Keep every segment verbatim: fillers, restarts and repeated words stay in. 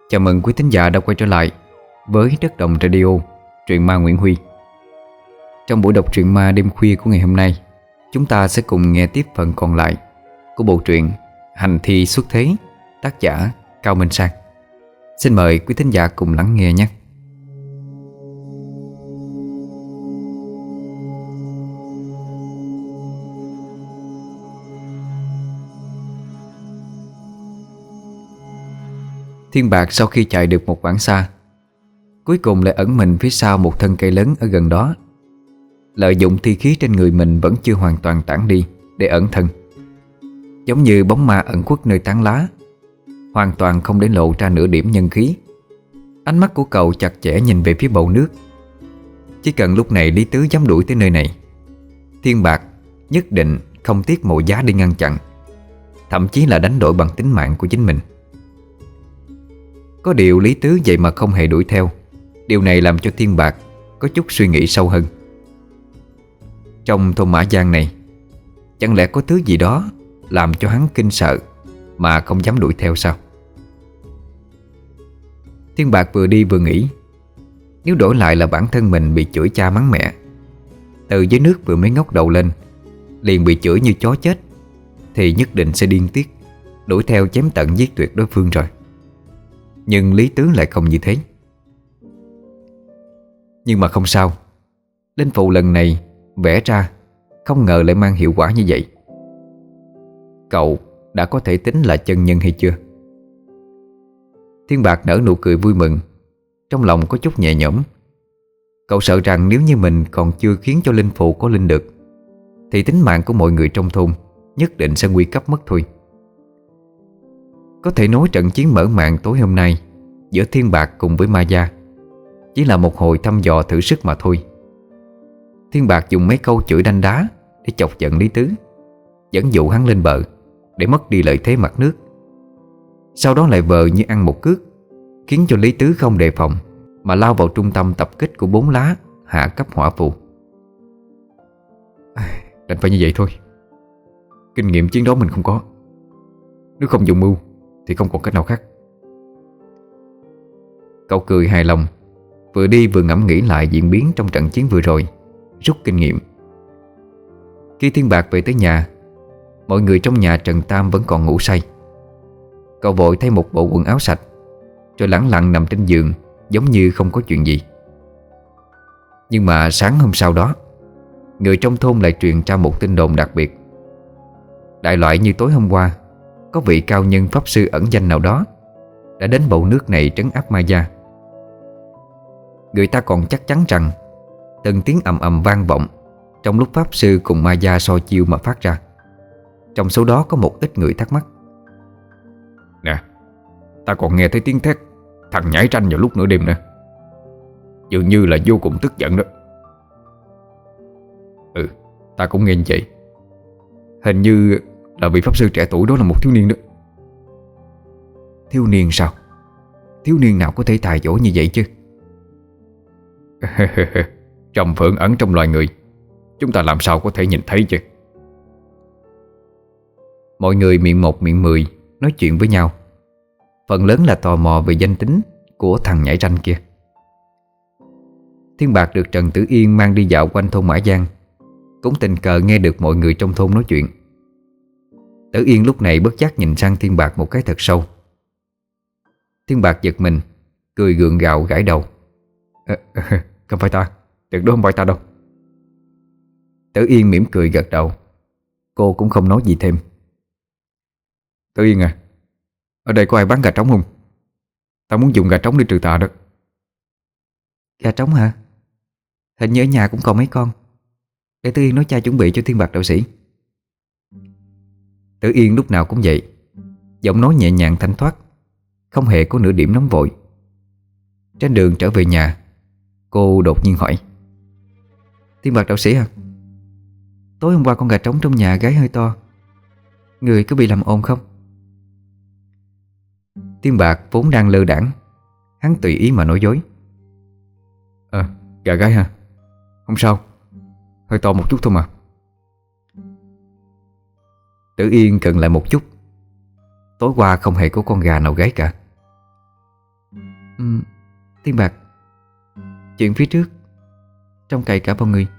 Chào mừng quý thính giả đã quay trở lại với Đất Đồng Radio, truyện ma Nguyễn Huy. Trong buổi đọc truyện ma đêm khuya của ngày hôm nay, chúng ta sẽ cùng nghe tiếp phần còn lại của bộ truyện Hành Thi Xuất Thế, tác giả Cao Minh Sang. Xin mời quý thính giả cùng lắng nghe nhé. Thiên Bạc sau khi chạy được một quãng xa, cuối cùng lại ẩn mình phía sau một thân cây lớn ở gần đó, lợi dụng thi khí trên người mình vẫn chưa hoàn toàn tản đi để ẩn thân. Giống như bóng ma ẩn khuất nơi tán lá, hoàn toàn không để lộ ra nửa điểm nhân khí. Ánh mắt của cậu chặt chẽ nhìn về phía bầu nước. Chỉ cần lúc này Lý Tứ dám đuổi tới nơi này, Thiên Bạc nhất định không tiếc mọi giá đi ngăn chặn, thậm chí là đánh đổi bằng tính mạng của chính mình. Có điều Lý Tứ vậy mà không hề đuổi theo. Điều này làm cho Thiên Bạc có chút suy nghĩ sâu hơn. Trong thôn Mã Giang này, chẳng lẽ có thứ gì đó làm cho hắn kinh sợ mà không dám đuổi theo sao? Thiên Bạc vừa đi vừa nghĩ, nếu đổi lại là bản thân mình bị chửi cha mắng mẹ, từ dưới nước vừa mới ngóc đầu lên liền bị chửi như chó chết, thì nhất định sẽ điên tiết đuổi theo chém tận giết tuyệt đối phương rồi. Nhưng Lý Tứ lại không như thế. Nhưng mà không sao, linh phù lần này vẽ ra không ngờ lại mang hiệu quả như vậy. Cậu đã có thể tính là chân nhân hay chưa? Thiên Bạc nở nụ cười vui mừng, trong lòng có chút nhẹ nhõm. Cậu sợ rằng nếu như mình còn chưa khiến cho linh phù có linh được, thì tính mạng của mọi người trong thôn nhất định sẽ nguy cấp mất thôi. Có thể nói trận chiến mở màn tối hôm nay giữa Thiên Bạc cùng với Ma Gia chỉ là một hồi thăm dò thử sức mà thôi. Thiên Bạc dùng mấy câu chửi đanh đá để chọc giận Lý Tứ, dẫn dụ hắn lên bờ để mất đi lợi thế mặt nước. Sau đó lại vờ như ăn một cước, khiến cho Lý Tứ không đề phòng mà lao vào trung tâm tập kích của bốn lá hạ cấp hỏa phù. Đành phải như vậy thôi. Kinh nghiệm chiến đấu mình không có, nếu không dùng mưu thì không còn cách nào khác. Cậu cười hài lòng, vừa đi vừa ngẫm nghĩ lại diễn biến trong trận chiến vừa rồi, rút kinh nghiệm. Khi Thiên Bạc về tới nhà, mọi người trong nhà Trần Tam vẫn còn ngủ say. Cậu vội thay một bộ quần áo sạch, rồi lẳng lặng nằm trên giường giống như không có chuyện gì. Nhưng mà sáng hôm sau đó, người trong thôn lại truyền ra một tin đồn đặc biệt. Đại loại như tối hôm qua, có vị cao nhân pháp sư ẩn danh nào đó đã đến bầu nước này trấn áp Ma Gia. Người ta còn chắc chắn rằng từng tiếng ầm ầm vang vọng trong lúc pháp sư cùng Ma Gia so chiêu mà phát ra. Trong số đó có một ít người thắc mắc: Nè, ta còn nghe thấy tiếng thét thằng nhảy tranh vào lúc nửa đêm nữa, dường như là vô cùng tức giận đó. Ừ, ta cũng nghe như vậy. Hình như là vị pháp sư trẻ tuổi đó là một thiếu niên đó. Thiếu niên sao? Thiếu niên nào có thể tài giỏi như vậy chứ? Trầm phượng ẩn trong loài người, chúng ta làm sao có thể nhìn thấy chứ? Mọi người miệng một miệng mười nói chuyện với nhau, phần lớn là tò mò về danh tính của thằng nhảy ranh kia. Thiên Bạc được Trần Tử Yên mang đi dạo quanh thôn Mã Giang, cũng tình cờ nghe được mọi người trong thôn nói chuyện. Tử Yên lúc này bất giác nhìn sang Thiên Bạc một cái thật sâu. Thiên Bạc giật mình, cười gượng gạo gãi đầu. À, không phải ta, tuyệt đối không phải ta đâu. Tử Yên mỉm cười gật đầu. Cô cũng không nói gì thêm. Tử Yên à, ở đây có ai bán gà trống không? Ta muốn dùng gà trống để trừ tà đó. Gà trống hả? Hình như ở nhà cũng còn mấy con. Để Tử Yên nói cha chuẩn bị cho Thiên Bạc đạo sĩ. Tử Yên lúc nào cũng vậy, giọng nói nhẹ nhàng thanh thoát, không hề có nửa điểm nóng vội. Trên đường trở về nhà, cô đột nhiên hỏi: Thiên Bạc đạo sĩ à, tối hôm qua con gà trống trong nhà gáy hơi to, người có bị làm ồn không? Thiên Bạc vốn đang lơ đãng, hắn tùy ý mà nói dối: Ờ, gà gáy hả? Không sao, hơi to một chút thôi mà. Tử Yên cận lại một chút. Tối qua không hề có con gà nào gáy cả. ừ, Thiên Bạc, chuyện phía trước trông cậy cả bao người.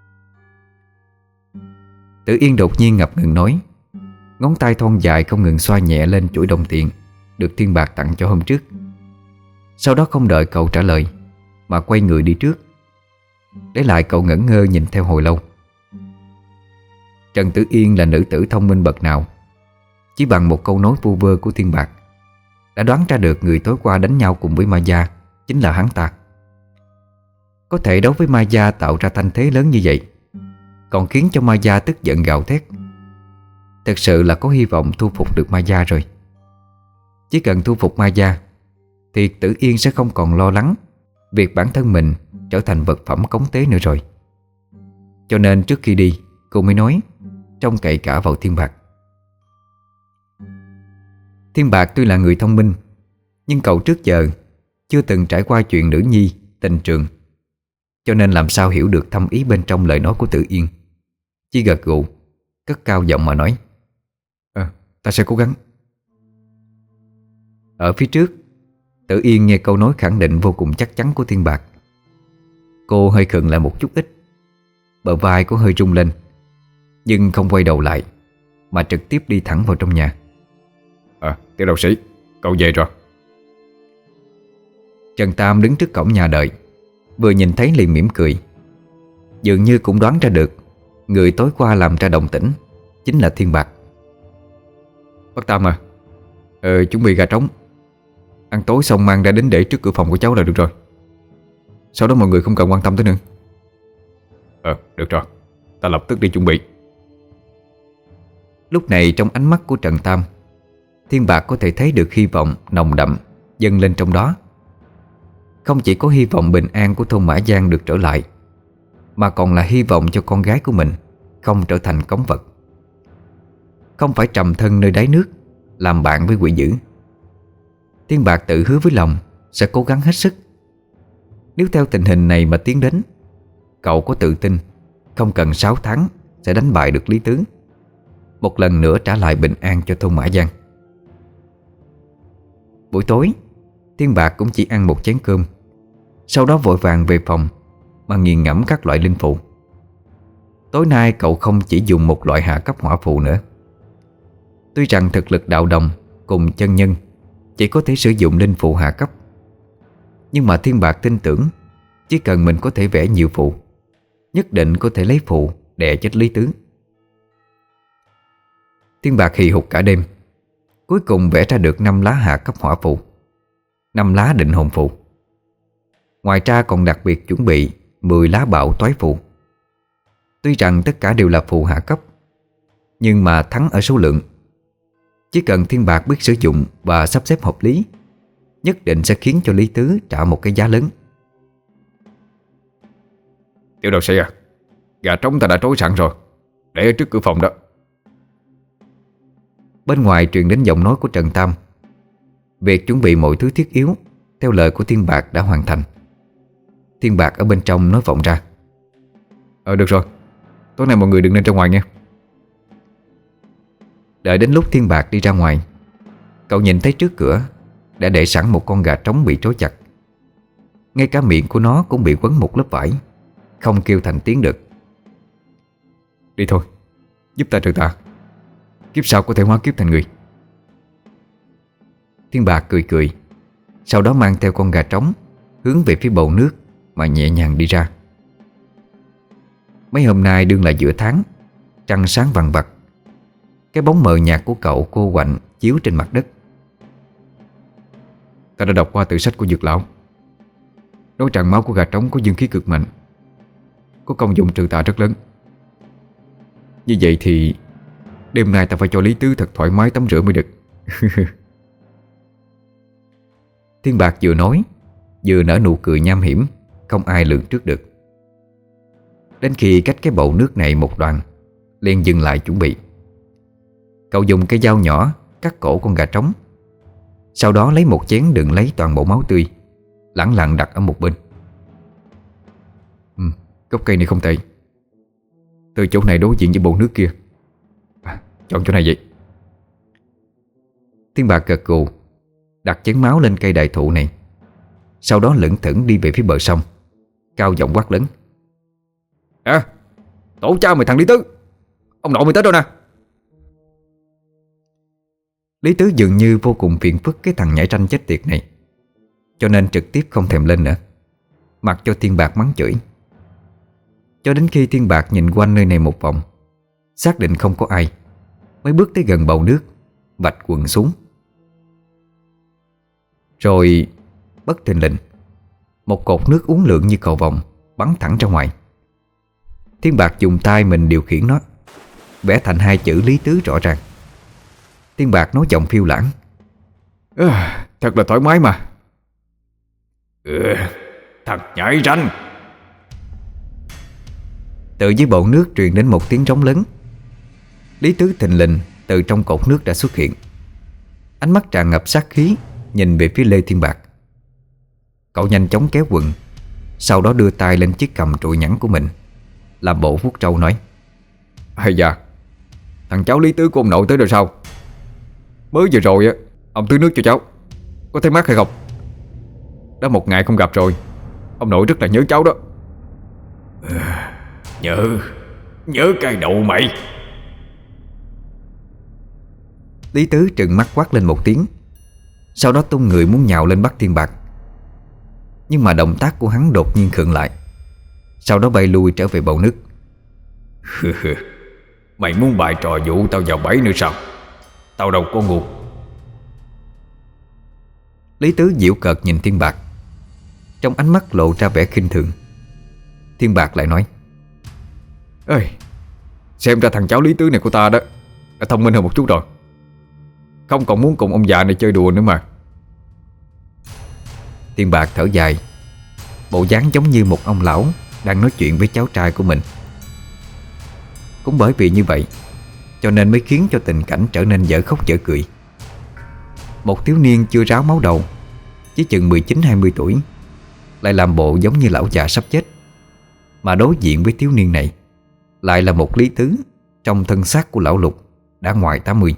Tử Yên đột nhiên ngập ngừng nói, ngón tay thon dài không ngừng xoa nhẹ lên chuỗi đồng tiền được Thiên Bạc tặng cho hôm trước. Sau đó không đợi cậu trả lời mà quay người đi trước, để lại cậu ngẩn ngơ nhìn theo hồi lâu. Trần Tử Yên là nữ tử thông minh bậc nào, chỉ bằng một câu nói vu vơ của Thiên Bạc đã đoán ra được người tối qua đánh nhau cùng với Ma Gia chính là hắn ta. Có thể đấu với Ma Gia tạo ra thanh thế lớn như vậy, còn khiến cho Ma Gia tức giận gào thét. Thật sự là có hy vọng thu phục được Ma Gia rồi. Chỉ cần thu phục Ma Gia thì Tử Yên sẽ không còn lo lắng việc bản thân mình trở thành vật phẩm cống tế nữa rồi. Cho nên trước khi đi, cô mới nói trông cậy cả vào Thiên Bạc. Thiên Bạc tuy là người thông minh, nhưng cậu trước giờ chưa từng trải qua chuyện nữ nhi, tình trường, cho nên làm sao hiểu được thâm ý bên trong lời nói của Tử Yên. Chỉ gật gù, cất cao giọng mà nói, Ờ, ta sẽ cố gắng. Ở phía trước, Tử Yên nghe câu nói khẳng định vô cùng chắc chắn của Thiên Bạc. Cô hơi khựng lại một chút ít, bờ vai cô hơi rung lên, nhưng không quay đầu lại mà trực tiếp đi thẳng vào trong nhà. À, Tiểu đạo sĩ, cậu về rồi. Trần Tam đứng trước cổng nhà đợi, vừa nhìn thấy liền mỉm cười. Dường như cũng đoán ra được người tối qua làm ra động tĩnh chính là Thiên Bạc. Bác Tam à, ờ, chuẩn bị gà trống, ăn tối xong mang ra đến để trước cửa phòng của cháu là được rồi. Sau đó mọi người không cần quan tâm tới nữa. Ờ, được rồi, ta lập tức đi chuẩn bị. Lúc này trong ánh mắt của Trần Tam, Thiên Bạc có thể thấy được hy vọng nồng đậm dâng lên trong đó. Không chỉ có hy vọng bình an của thôn Mã Giang được trở lại, mà còn là hy vọng cho con gái của mình không trở thành cống vật, không phải trầm thân nơi đáy nước làm bạn với quỷ dữ. Thiên Bạc tự hứa với lòng sẽ cố gắng hết sức. Nếu theo tình hình này mà tiến đến, cậu có tự tin không cần sáu tháng sẽ đánh bại được Lý Tứ, một lần nữa trả lại bình an cho thôn Mã Giang. Buổi tối, Thiên Bạc cũng chỉ ăn một chén cơm, sau đó vội vàng về phòng mà nghiền ngẫm các loại linh phụ. Tối nay cậu không chỉ dùng một loại hạ cấp hỏa phù nữa. Tuy rằng thực lực đạo đồng cùng chân nhân chỉ có thể sử dụng linh phụ hạ cấp, nhưng mà Thiên Bạc tin tưởng chỉ cần mình có thể vẽ nhiều phụ, nhất định có thể lấy phụ đè chết Lý Tứ. Thiên Bạc hì hục cả đêm, cuối cùng vẽ ra được năm lá hạ cấp hỏa phù, năm lá định hồn phù. Ngoài ra còn đặc biệt chuẩn bị mười lá bạo toái phù. Tuy rằng tất cả đều là phù hạ cấp, nhưng mà thắng ở số lượng. Chỉ cần Thiên Bạc biết sử dụng và sắp xếp hợp lý, nhất định sẽ khiến cho Lý Tứ trả một cái giá lớn. Tiểu đạo sĩ à, gà trống ta đã trối sẵn rồi, để ở trước cửa phòng đó. Bên ngoài truyền đến giọng nói của Trần Tam. Việc chuẩn bị mọi thứ thiết yếu theo lời của Thiên Bạc đã hoàn thành. Thiên Bạc ở bên trong nói vọng ra, Ờ được rồi, tối nay mọi người đừng nên ra ngoài nha. Đợi đến lúc Thiên Bạc đi ra ngoài, cậu nhìn thấy trước cửa đã để sẵn một con gà trống bị trói chặt. Ngay cả miệng của nó cũng bị quấn một lớp vải, không kêu thành tiếng được. Đi thôi, giúp ta trừ tà, kiếp sau có thể hóa kiếp thành người. Thiên Bạc cười cười, sau đó mang theo con gà trống hướng về phía bầu nước mà nhẹ nhàng đi ra. Mấy hôm nay đương là giữa tháng, trăng sáng vằng vặc. Cái bóng mờ nhạt của cậu cô quạnh chiếu trên mặt đất. Ta đã đọc qua tự sách của Dược Lão, nói rằng máu của gà trống có dương khí cực mạnh, có công dụng trừ tà rất lớn. Như vậy thì đêm nay ta phải cho Lý Tứ thật thoải mái tắm rửa mới được. Thiên Bạc vừa nói vừa nở nụ cười nham hiểm, không ai lường trước được. Đến khi cách cái bầu nước này một đoạn, liền dừng lại chuẩn bị. Cậu dùng cái dao nhỏ cắt cổ con gà trống, sau đó lấy một chén đựng lấy toàn bộ máu tươi, lẳng lặng đặt ở một bên. Ừ, gốc cây này không tệ. Từ chỗ này đối diện với bầu nước kia, à, chọn chỗ này vậy. Thiên Bạc gật gù, đặt chén máu lên cây đại thụ này, Sau đó lững thững đi về phía bờ sông, cao giọng quát lớn: À, tổ cha mày thằng Lý Tứ, ông nội mày tới đâu nè. Lý Tứ dường như vô cùng phiền phức cái thằng nhảy ranh chết tiệt này, cho nên trực tiếp không thèm lên nữa, mặc cho Thiên Bạc mắng chửi. Cho đến khi Thiên Bạc nhìn quanh nơi này một vòng, xác định không có ai, mới bước tới gần bầu nước, vạch quần xuống. Rồi bất thình lình, một cột nước uốn lượn như cầu vồng bắn thẳng ra ngoài. Thiên Bạc dùng tay mình điều khiển nó, vẽ thành hai chữ Lý Tứ rõ ràng. Thiên Bạc nói giọng phiêu lãng: à, thật là thoải mái mà. Ừ, thằng nhảy ranh. Từ dưới bầu nước truyền đến một tiếng rống lớn. Lý Tứ thình lình từ trong cột nước đã xuất hiện, ánh mắt tràn ngập sát khí, nhìn về phía Lê Thiên Bạc. Cậu nhanh chóng kéo quần, sau đó đưa tay lên chiếc cằm trụi nhẵn của mình, làm bộ vuốt trâu nói: hay da, thằng cháu Lý Tứ của ông nội tới rồi sao? Mới vừa rồi á, ông tưới nước cho cháu, có thấy mát hay không? Đã một ngày không gặp rồi, ông nội rất là nhớ cháu đó. Nhớ Nhớ cái đầu mày. Lý Tứ trừng mắt quát lên một tiếng, sau đó tung người muốn nhào lên bắt Thiên Bạc. Nhưng mà động tác của hắn đột nhiên khựng lại, sau đó bay lui trở về bầu nước. Mày muốn bày trò dụ tao vào bẫy nữa sao? Tao đâu có ngu. Lý Tứ giễu cợt nhìn Thiên Bạc, trong ánh mắt lộ ra vẻ khinh thường. Thiên Bạc lại nói: ơi, xem ra thằng cháu Lý Tứ này của ta đó đã thông minh hơn một chút rồi, không còn muốn cùng ông già này chơi đùa nữa mà. Thiên Bạc thở dài, bộ dáng giống như một ông lão đang nói chuyện với cháu trai của mình. Cũng bởi vì như vậy, cho nên mới khiến cho tình cảnh trở nên dở khóc dở cười. Một thiếu niên chưa ráo máu đầu, chỉ chừng mười chín hai mươi tuổi, lại làm bộ giống như lão già sắp chết, mà đối diện với thiếu niên này lại là một Lý Tứ trong thân xác của lão Lục đã ngoài tám mươi.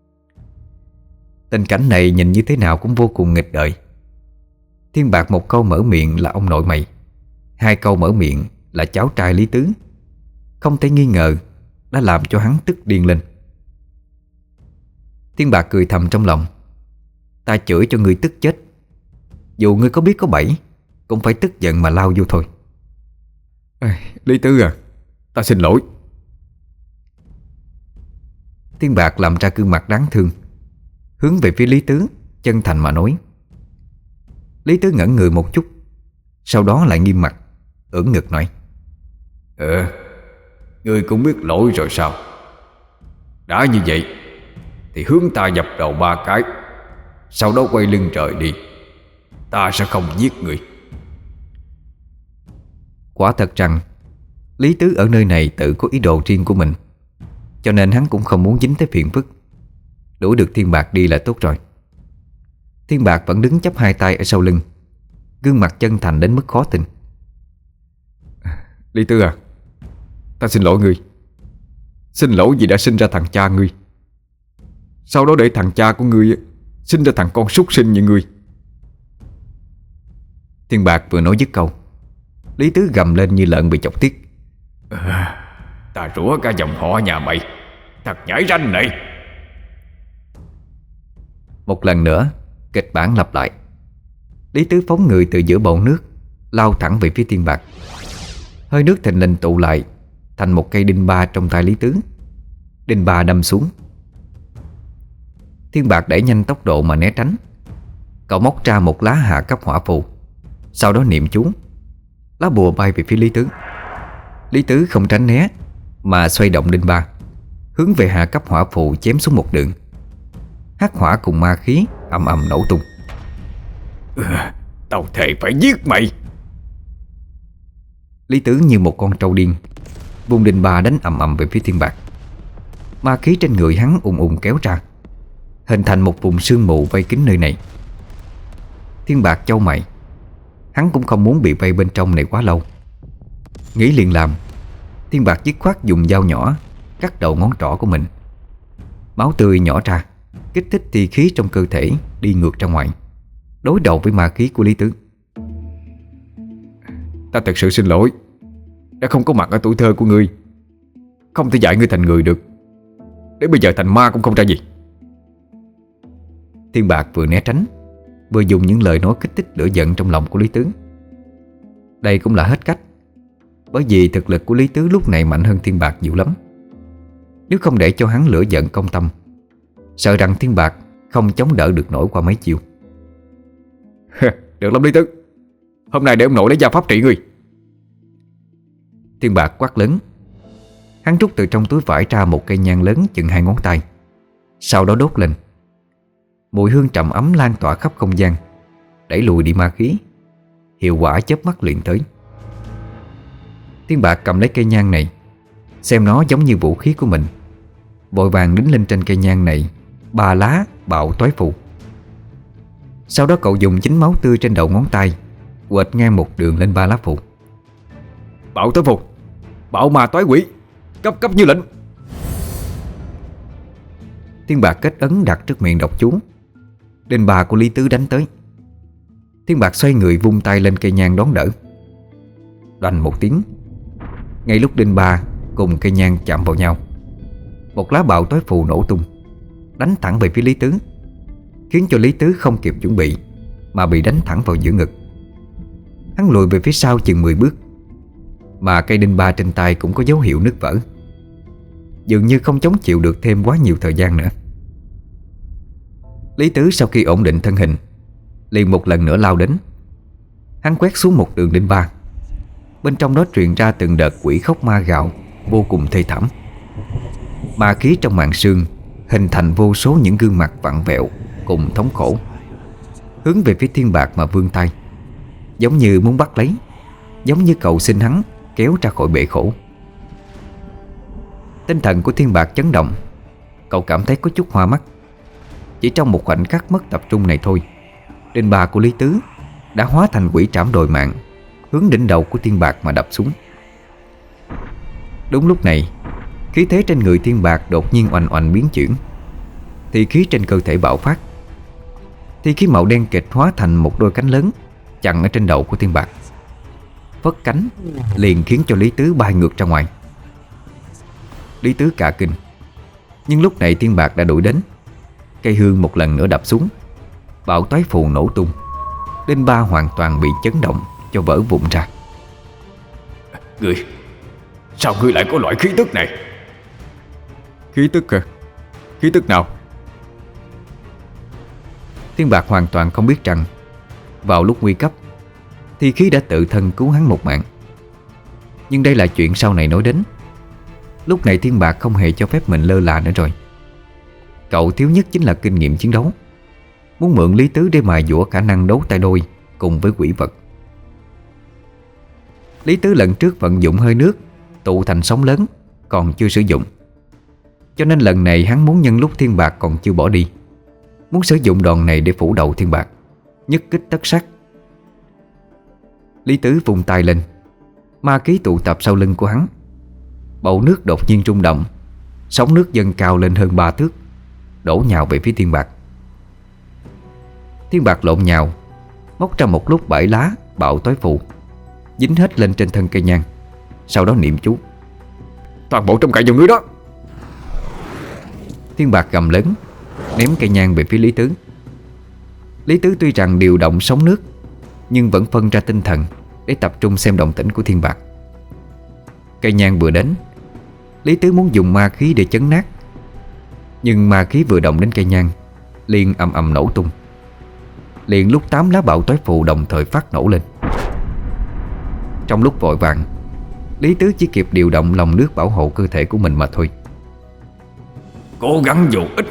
Tình cảnh này nhìn như thế nào cũng vô cùng nghịch đời. Thiên Bạc một câu mở miệng là ông nội mày, hai câu mở miệng là cháu trai Lý Tứ, không thể nghi ngờ đã làm cho hắn tức điên lên. Thiên Bạc cười thầm trong lòng: ta chửi cho ngươi tức chết, dù ngươi có biết có bẫy cũng phải tức giận mà lao vô thôi. À, Lý Tứ à, ta xin lỗi. Thiên Bạc làm ra gương mặt đáng thương, hướng về phía Lý Tứ chân thành mà nói. Lý Tứ ngẩn người một chút, sau đó lại nghiêm mặt, ưỡn ngực nói: Ờ, ngươi cũng biết lỗi rồi sao? Đã như vậy thì hướng ta dập đầu ba cái, sau đó quay lưng trời đi. Ta sẽ không giết ngươi. Quả thật rằng Lý Tứ ở nơi này tự có ý đồ riêng của mình, cho nên hắn cũng không muốn dính tới phiền phức. Đuổi được Thiên Bạc đi là tốt rồi. Thiên Bạc vẫn đứng chắp hai tay ở sau lưng, gương mặt chân thành đến mức khó tin. Lý Tứ à, ta xin lỗi ngươi. Xin lỗi vì đã sinh ra thằng cha ngươi, sau đó để thằng cha của ngươi sinh ra thằng con súc sinh như ngươi. Thiên Bạc vừa nói dứt câu, Lý Tứ gầm lên như lợn bị chọc tiết. À, ta rủa cả dòng họ nhà mày, thằng nhãi ranh này. Một lần nữa kịch bản lặp lại. Lý Tứ phóng người từ giữa bầu nước, lao thẳng về phía Thiên Bạc. Hơi nước thình lình tụ lại thành một cây đinh ba trong tay Lý Tứ. Đinh ba đâm xuống. Thiên Bạc đẩy nhanh tốc độ mà né tránh. Cậu móc ra một lá hạ cấp hỏa phù, sau đó niệm chú. Lá bùa bay về phía Lý Tứ. Lý Tứ không tránh né, mà xoay động đinh ba, hướng về hạ cấp hỏa phù chém xuống một đường. Hắc hỏa cùng ma khí ầm ầm nổ tung. À, tao thề phải giết mày. Lý Tứ như một con trâu điên, vung đinh ba đánh ầm ầm về phía Thiên Bạc. Ma khí trên người hắn ùn ùn kéo ra, hình thành một vùng sương mù vây kín nơi này. Thiên Bạc chau mày. Hắn cũng không muốn bị vây bên trong này quá lâu. Nghĩ liền làm, Thiên Bạc dứt khoát dùng dao nhỏ cắt đầu ngón trỏ của mình. Máu tươi nhỏ ra, kích thích ti khí trong cơ thể đi ngược ra ngoài, đối đầu với ma khí của Lý Tứ. Ta thật sự xin lỗi, đã không có mặt ở tuổi thơ của ngươi, không thể dạy ngươi thành người được. Đến bây giờ thành ma cũng không ra gì. Thiên Bạc vừa né tránh, vừa dùng những lời nói kích thích lửa giận trong lòng của Lý Tứ. Đây cũng là hết cách, bởi vì thực lực của Lý Tứ lúc này mạnh hơn Thiên Bạc nhiều lắm. Nếu không để cho hắn lửa giận công tâm, sợ rằng Thiên Bạc không chống đỡ được nổi qua mấy chiêu. Được lắm Lý Tứ, hôm nay để ông nội lấy gia pháp trị ngươi. Thiên Bạc quát lớn. Hắn rút từ trong túi vải ra một cây nhang lớn chừng hai ngón tay, sau đó đốt lên. Mùi hương trầm ấm lan tỏa khắp không gian, đẩy lùi đi ma khí. Hiệu quả chớp mắt liền tới. Thiên Bạc cầm lấy cây nhang này, xem nó giống như vũ khí của mình, vội vàng đính lên trên cây nhang này ba lá bạo toái phù. Sau đó cậu dùng chính máu tươi trên đầu ngón tay quệt ngang một đường lên ba lá phù. Bạo toái phù, bạo ma toái quỷ, cấp cấp như lệnh. Thiên Bạc kết ấn đặt trước miệng đọc chú. Đinh bà của Lý Tứ đánh tới. Thiên Bạc xoay người vung tay lên cây nhang đón đỡ. Đoành một tiếng, ngay lúc đinh ba cùng cây nhang chạm vào nhau, một lá bạo toái phù nổ tung, đánh thẳng về phía Lý Tứ, khiến cho Lý Tứ không kịp chuẩn bị mà bị đánh thẳng vào giữa ngực. Hắn lùi về phía sau chừng mười bước, mà cây đinh ba trên tay cũng có dấu hiệu nứt vỡ, dường như không chống chịu được thêm quá nhiều thời gian nữa. Lý Tứ sau khi ổn định thân hình, liền một lần nữa lao đến. Hắn quét xuống một đường đinh ba, bên trong đó truyền ra từng đợt quỷ khóc ma gạo vô cùng thê thảm. Ma khí trong màn sương hình thành vô số những gương mặt vặn vẹo cùng thống khổ, hướng về phía Thiên Bạc mà vươn tay, giống như muốn bắt lấy, giống như cầu xin hắn kéo ra khỏi bể khổ. Tinh thần của Thiên Bạc chấn động. Cậu cảm thấy có chút hoa mắt. Chỉ trong một khoảnh khắc mất tập trung này thôi, đinh ba của Lý Tứ đã hóa thành quỷ trảm đồi mạng, hướng đỉnh đầu của Thiên Bạc mà đập xuống. Đúng lúc này, khí thế trên người Thiên Bạc đột nhiên oanh oanh biến chuyển, thì khí trên cơ thể bạo phát. Thì khí màu đen kịch hóa thành một đôi cánh lớn chặn ở trên đầu của Thiên Bạc. Phất cánh liền khiến cho Lý Tứ bay ngược ra ngoài. Lý Tứ cả kinh, nhưng lúc này Thiên Bạc đã đuổi đến. Cây hương một lần nữa đập xuống, bạo toái phù nổ tung, đinh ba hoàn toàn bị chấn động cho vỡ vụn ra. Ngươi, sao ngươi lại có loại khí tức này? Khí tức à? Khí tức nào? Thiên Bạc hoàn toàn không biết rằng vào lúc nguy cấp thì khí đã tự thân cứu hắn một mạng. Nhưng đây là chuyện sau này nói đến. Lúc này Thiên Bạc không hề cho phép mình lơ là nữa rồi. Cậu thiếu nhất chính là kinh nghiệm chiến đấu, muốn mượn Lý Tứ để mài dũa khả năng đấu tay đôi cùng với quỷ vật. Lý Tứ lần trước vận dụng hơi nước tụ thành sóng lớn còn chưa sử dụng, cho nên lần này hắn muốn nhân lúc Thiên Bạc còn chưa bỏ đi, muốn sử dụng đòn này để phủ đầu Thiên Bạc, nhất kích tất sát. Lý Tứ vung tay lên, ma khí tụ tập sau lưng của hắn. Bầu nước đột nhiên rung động, sóng nước dâng cao lên hơn ba thước, đổ nhào về phía Thiên Bạc. Thiên Bạc lộn nhào, móc ra một lúc bảy lá bạo toái phù, dính hết lên trên thân cây nhang, sau đó niệm chú. Toàn bộ trong cậy vào ngươi đó. Thiên Bạc gầm lớn, ném cây nhang về phía Lý Tứ. Lý Tứ tuy rằng điều động sóng nước, nhưng vẫn phân ra tinh thần để tập trung xem động tĩnh của Thiên Bạc. Cây nhang vừa đến, Lý Tứ muốn dùng ma khí để chấn nát, nhưng ma khí vừa động đến cây nhang liền ầm ầm nổ tung. Liền lúc tám lá bạo toái phù đồng thời phát nổ lên. Trong lúc vội vàng, Lý Tứ chỉ kịp điều động lòng nước bảo hộ cơ thể của mình mà thôi. Cố gắng dù ít.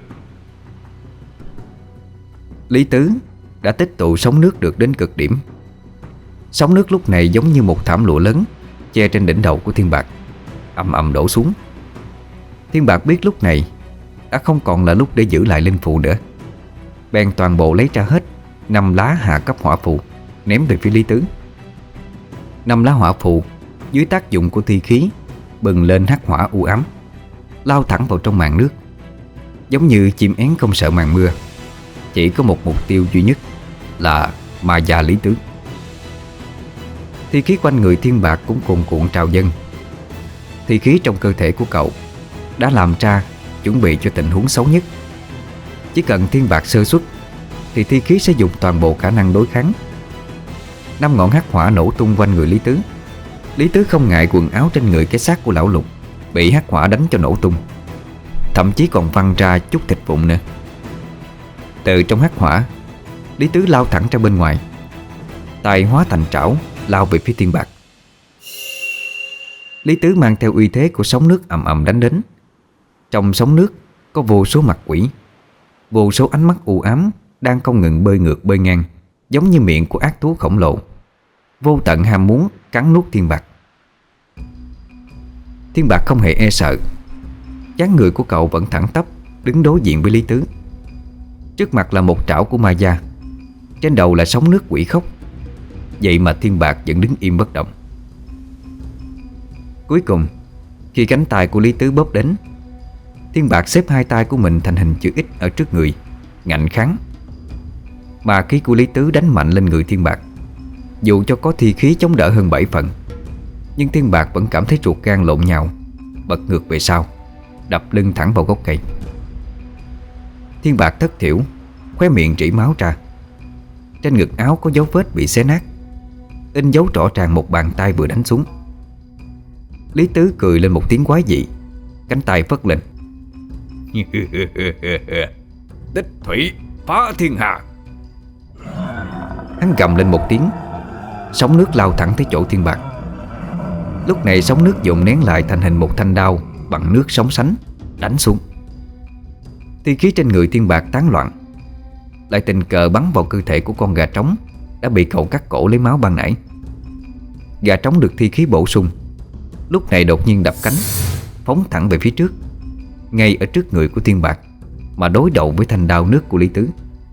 Lý Tứ đã tích tụ sóng nước được đến cực điểm. Sóng nước lúc này giống như một thảm lụa lớn che trên đỉnh đầu của Thiên Bạc, ầm ầm đổ xuống. Thiên Bạc biết lúc này đã không còn là lúc để giữ lại linh phù nữa, bèn toàn bộ lấy ra hết năm lá hạ cấp hỏa phù ném về phía Lý Tứ. Năm lá hỏa phù dưới tác dụng của thi khí bừng lên hắc hỏa u ám, lao thẳng vào trong màn nước, giống như chim én không sợ màn mưa, chỉ có một mục tiêu duy nhất là ma già Lý Tứ. Thi khí quanh người Thiên Bạc cũng cuồn cuộn trào dâng. Thi khí trong cơ thể của cậu đã làm ra chuẩn bị cho tình huống xấu nhất. Chỉ cần Thiên Bạc sơ suất thì thi khí sẽ dùng toàn bộ khả năng đối kháng. Năm ngọn hắc hỏa nổ tung quanh người Lý Tứ. Lý Tứ không ngại quần áo trên người cái xác của lão Lục bị hắc hỏa đánh cho nổ tung, thậm chí còn văng ra chút thịt vụn nữa. Từ trong hắc hỏa, Lý Tứ lao thẳng ra bên ngoài, tay hóa thành trảo lao về phía Thiên Bạc. Lý Tứ mang theo uy thế của sóng nước ầm ầm đánh đến. Trong sóng nước có vô số mặt quỷ, vô số ánh mắt u ám đang không ngừng bơi ngược bơi ngang, giống như miệng của ác thú khổng lồ, vô tận ham muốn cắn nuốt Thiên Bạc. Thiên Bạc không hề e sợ. Dáng người của cậu vẫn thẳng tắp, đứng đối diện với Lý Tứ. Trước mặt là một trảo của ma gia, trên đầu là sóng nước quỷ khóc. Vậy mà Thiên Bạc vẫn đứng im bất động. Cuối cùng, khi cánh tay của Lý Tứ bóp đến, Thiên Bạc xếp hai tay của mình thành hình chữ X ở trước người, ngạnh kháng. Ma khí của Lý Tứ đánh mạnh lên người Thiên Bạc. Dù cho có thi khí chống đỡ hơn bảy phần, nhưng Thiên Bạc vẫn cảm thấy ruột gan lộn nhào, bật ngược về sau, đập lưng thẳng vào gốc cây. Thiên Bạc thất thiểu, khóe miệng rỉ máu ra. Trên ngực áo có dấu vết bị xé nát, in dấu rõ ràng một bàn tay vừa đánh xuống. Lý Tứ cười lên một tiếng quái dị, cánh tay phất lên. Tích thủy phá thiên hạ. Hắn gầm lên một tiếng, sóng nước lao thẳng tới chỗ Thiên Bạc. Lúc này sóng nước dồn nén lại thành hình một thanh đao bằng nước sóng sánh, đánh xuống. Thi khí trên người Thiên Bạc tán loạn, lại tình cờ bắn vào cơ thể của con gà trống đã bị cậu cắt cổ lấy máu ban nãy. Gà trống được thi khí bổ sung, lúc này đột nhiên đập cánh, phóng thẳng về phía trước, ngay ở trước người của Thiên Bạc, mà đối đầu với thanh đao nước của Lý Tứ.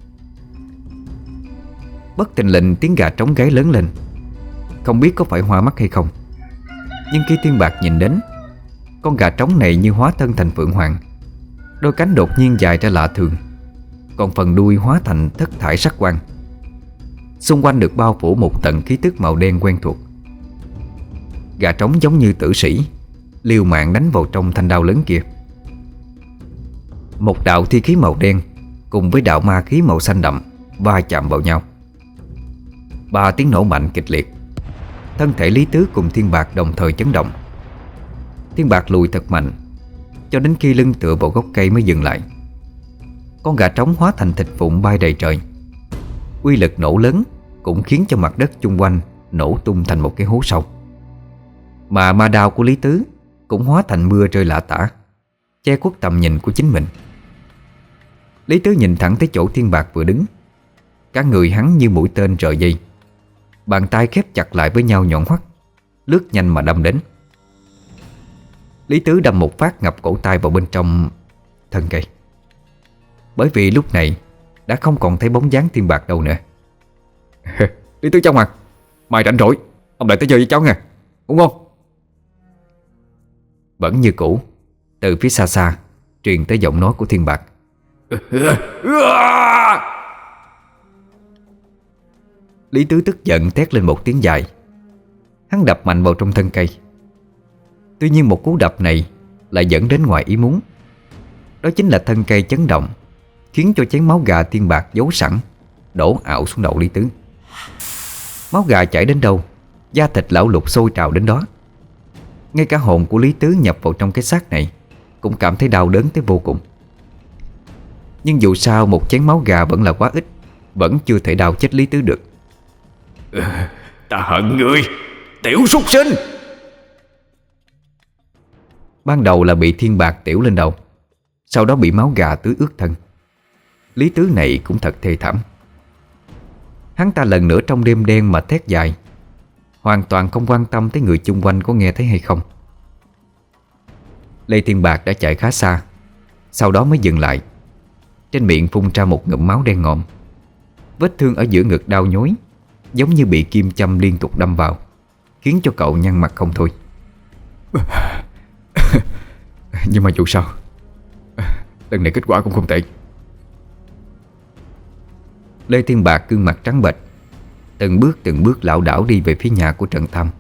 Bất thình lình tiếng gà trống gáy lớn lên. Không biết có phải hoa mắt hay không, nhưng khi Thiên Bạc nhìn đến, con gà trống này như hóa thân thành phượng hoàng. Đôi cánh đột nhiên dài ra lạ thường, còn phần đuôi hóa thành thất thải sắc quang. Xung quanh được bao phủ một tầng khí tức màu đen quen thuộc. Gà trống giống như tử sĩ, liều mạng đánh vào trong thanh đao lớn kia. Một đạo thi khí màu đen cùng với đạo ma khí màu xanh đậm va chạm vào nhau. Ba tiếng nổ mạnh kịch liệt. Thân thể Lý Tứ cùng Thiên Bạc đồng thời chấn động. Thiên Bạc lùi thật mạnh, cho đến khi lưng tựa vào gốc cây mới dừng lại. Con gà trống hóa thành thịt vụn bay đầy trời. Uy lực nổ lớn cũng khiến cho mặt đất chung quanh nổ tung thành một cái hố sâu. Mà ma đao của Lý Tứ cũng hóa thành mưa rơi lạ tả, che khuất tầm nhìn của chính mình. Lý Tứ nhìn thẳng tới chỗ Thiên Bạc vừa đứng. Cả người hắn như mũi tên rời dây, bàn tay khép chặt lại với nhau nhọn hoắt, lướt nhanh mà đâm đến. Lý Tứ đâm một phát ngập cổ tay vào bên trong thân cây. Bởi vì lúc này đã không còn thấy bóng dáng Thiên Bạc đâu nữa. Lý Tứ trong mặt, mày rảnh rỗi, ông lại tới chơi với cháu nha, đúng không? Vẫn như cũ, từ phía xa xa truyền tới giọng nói của Thiên Bạc. Lý Tứ tức giận thét lên một tiếng dài. Hắn đập mạnh vào trong thân cây. Tuy nhiên một cú đập này lại dẫn đến ngoài ý muốn. Đó chính là thân cây chấn động, khiến cho chén máu gà Thiên Bạc giấu sẵn đổ ảo xuống đầu Lý Tứ. Máu gà chảy đến đâu, da thịt lão Lục sôi trào đến đó. Ngay cả hồn của Lý Tứ nhập vào trong cái xác này cũng cảm thấy đau đớn tới vô cùng. Nhưng dù sao một chén máu gà vẫn là quá ít, vẫn chưa thể đau chết Lý Tứ được. Ta hận ngươi, tiểu súc sinh! Ban đầu là bị Thiên Bạc tiểu lên đầu, sau đó bị máu gà tưới ướt thân. Lý Tứ này cũng thật thê thảm. Hắn ta lần nữa trong đêm đen mà thét dài, hoàn toàn không quan tâm tới người chung quanh có nghe thấy hay không. Lê Thiên Bạc đã chạy khá xa, sau đó mới dừng lại. Trên miệng phun ra một ngụm máu đen ngòm. Vết thương ở giữa ngực đau nhói, giống như bị kim châm liên tục đâm vào, khiến cho cậu nhăn mặt không thôi. Nhưng mà dù sao, lần này kết quả cũng không tệ. Lê Thiên Bạc gương mặt trắng bệch, Từng bước từng bước lảo đảo đi về phía nhà của Trần Tam.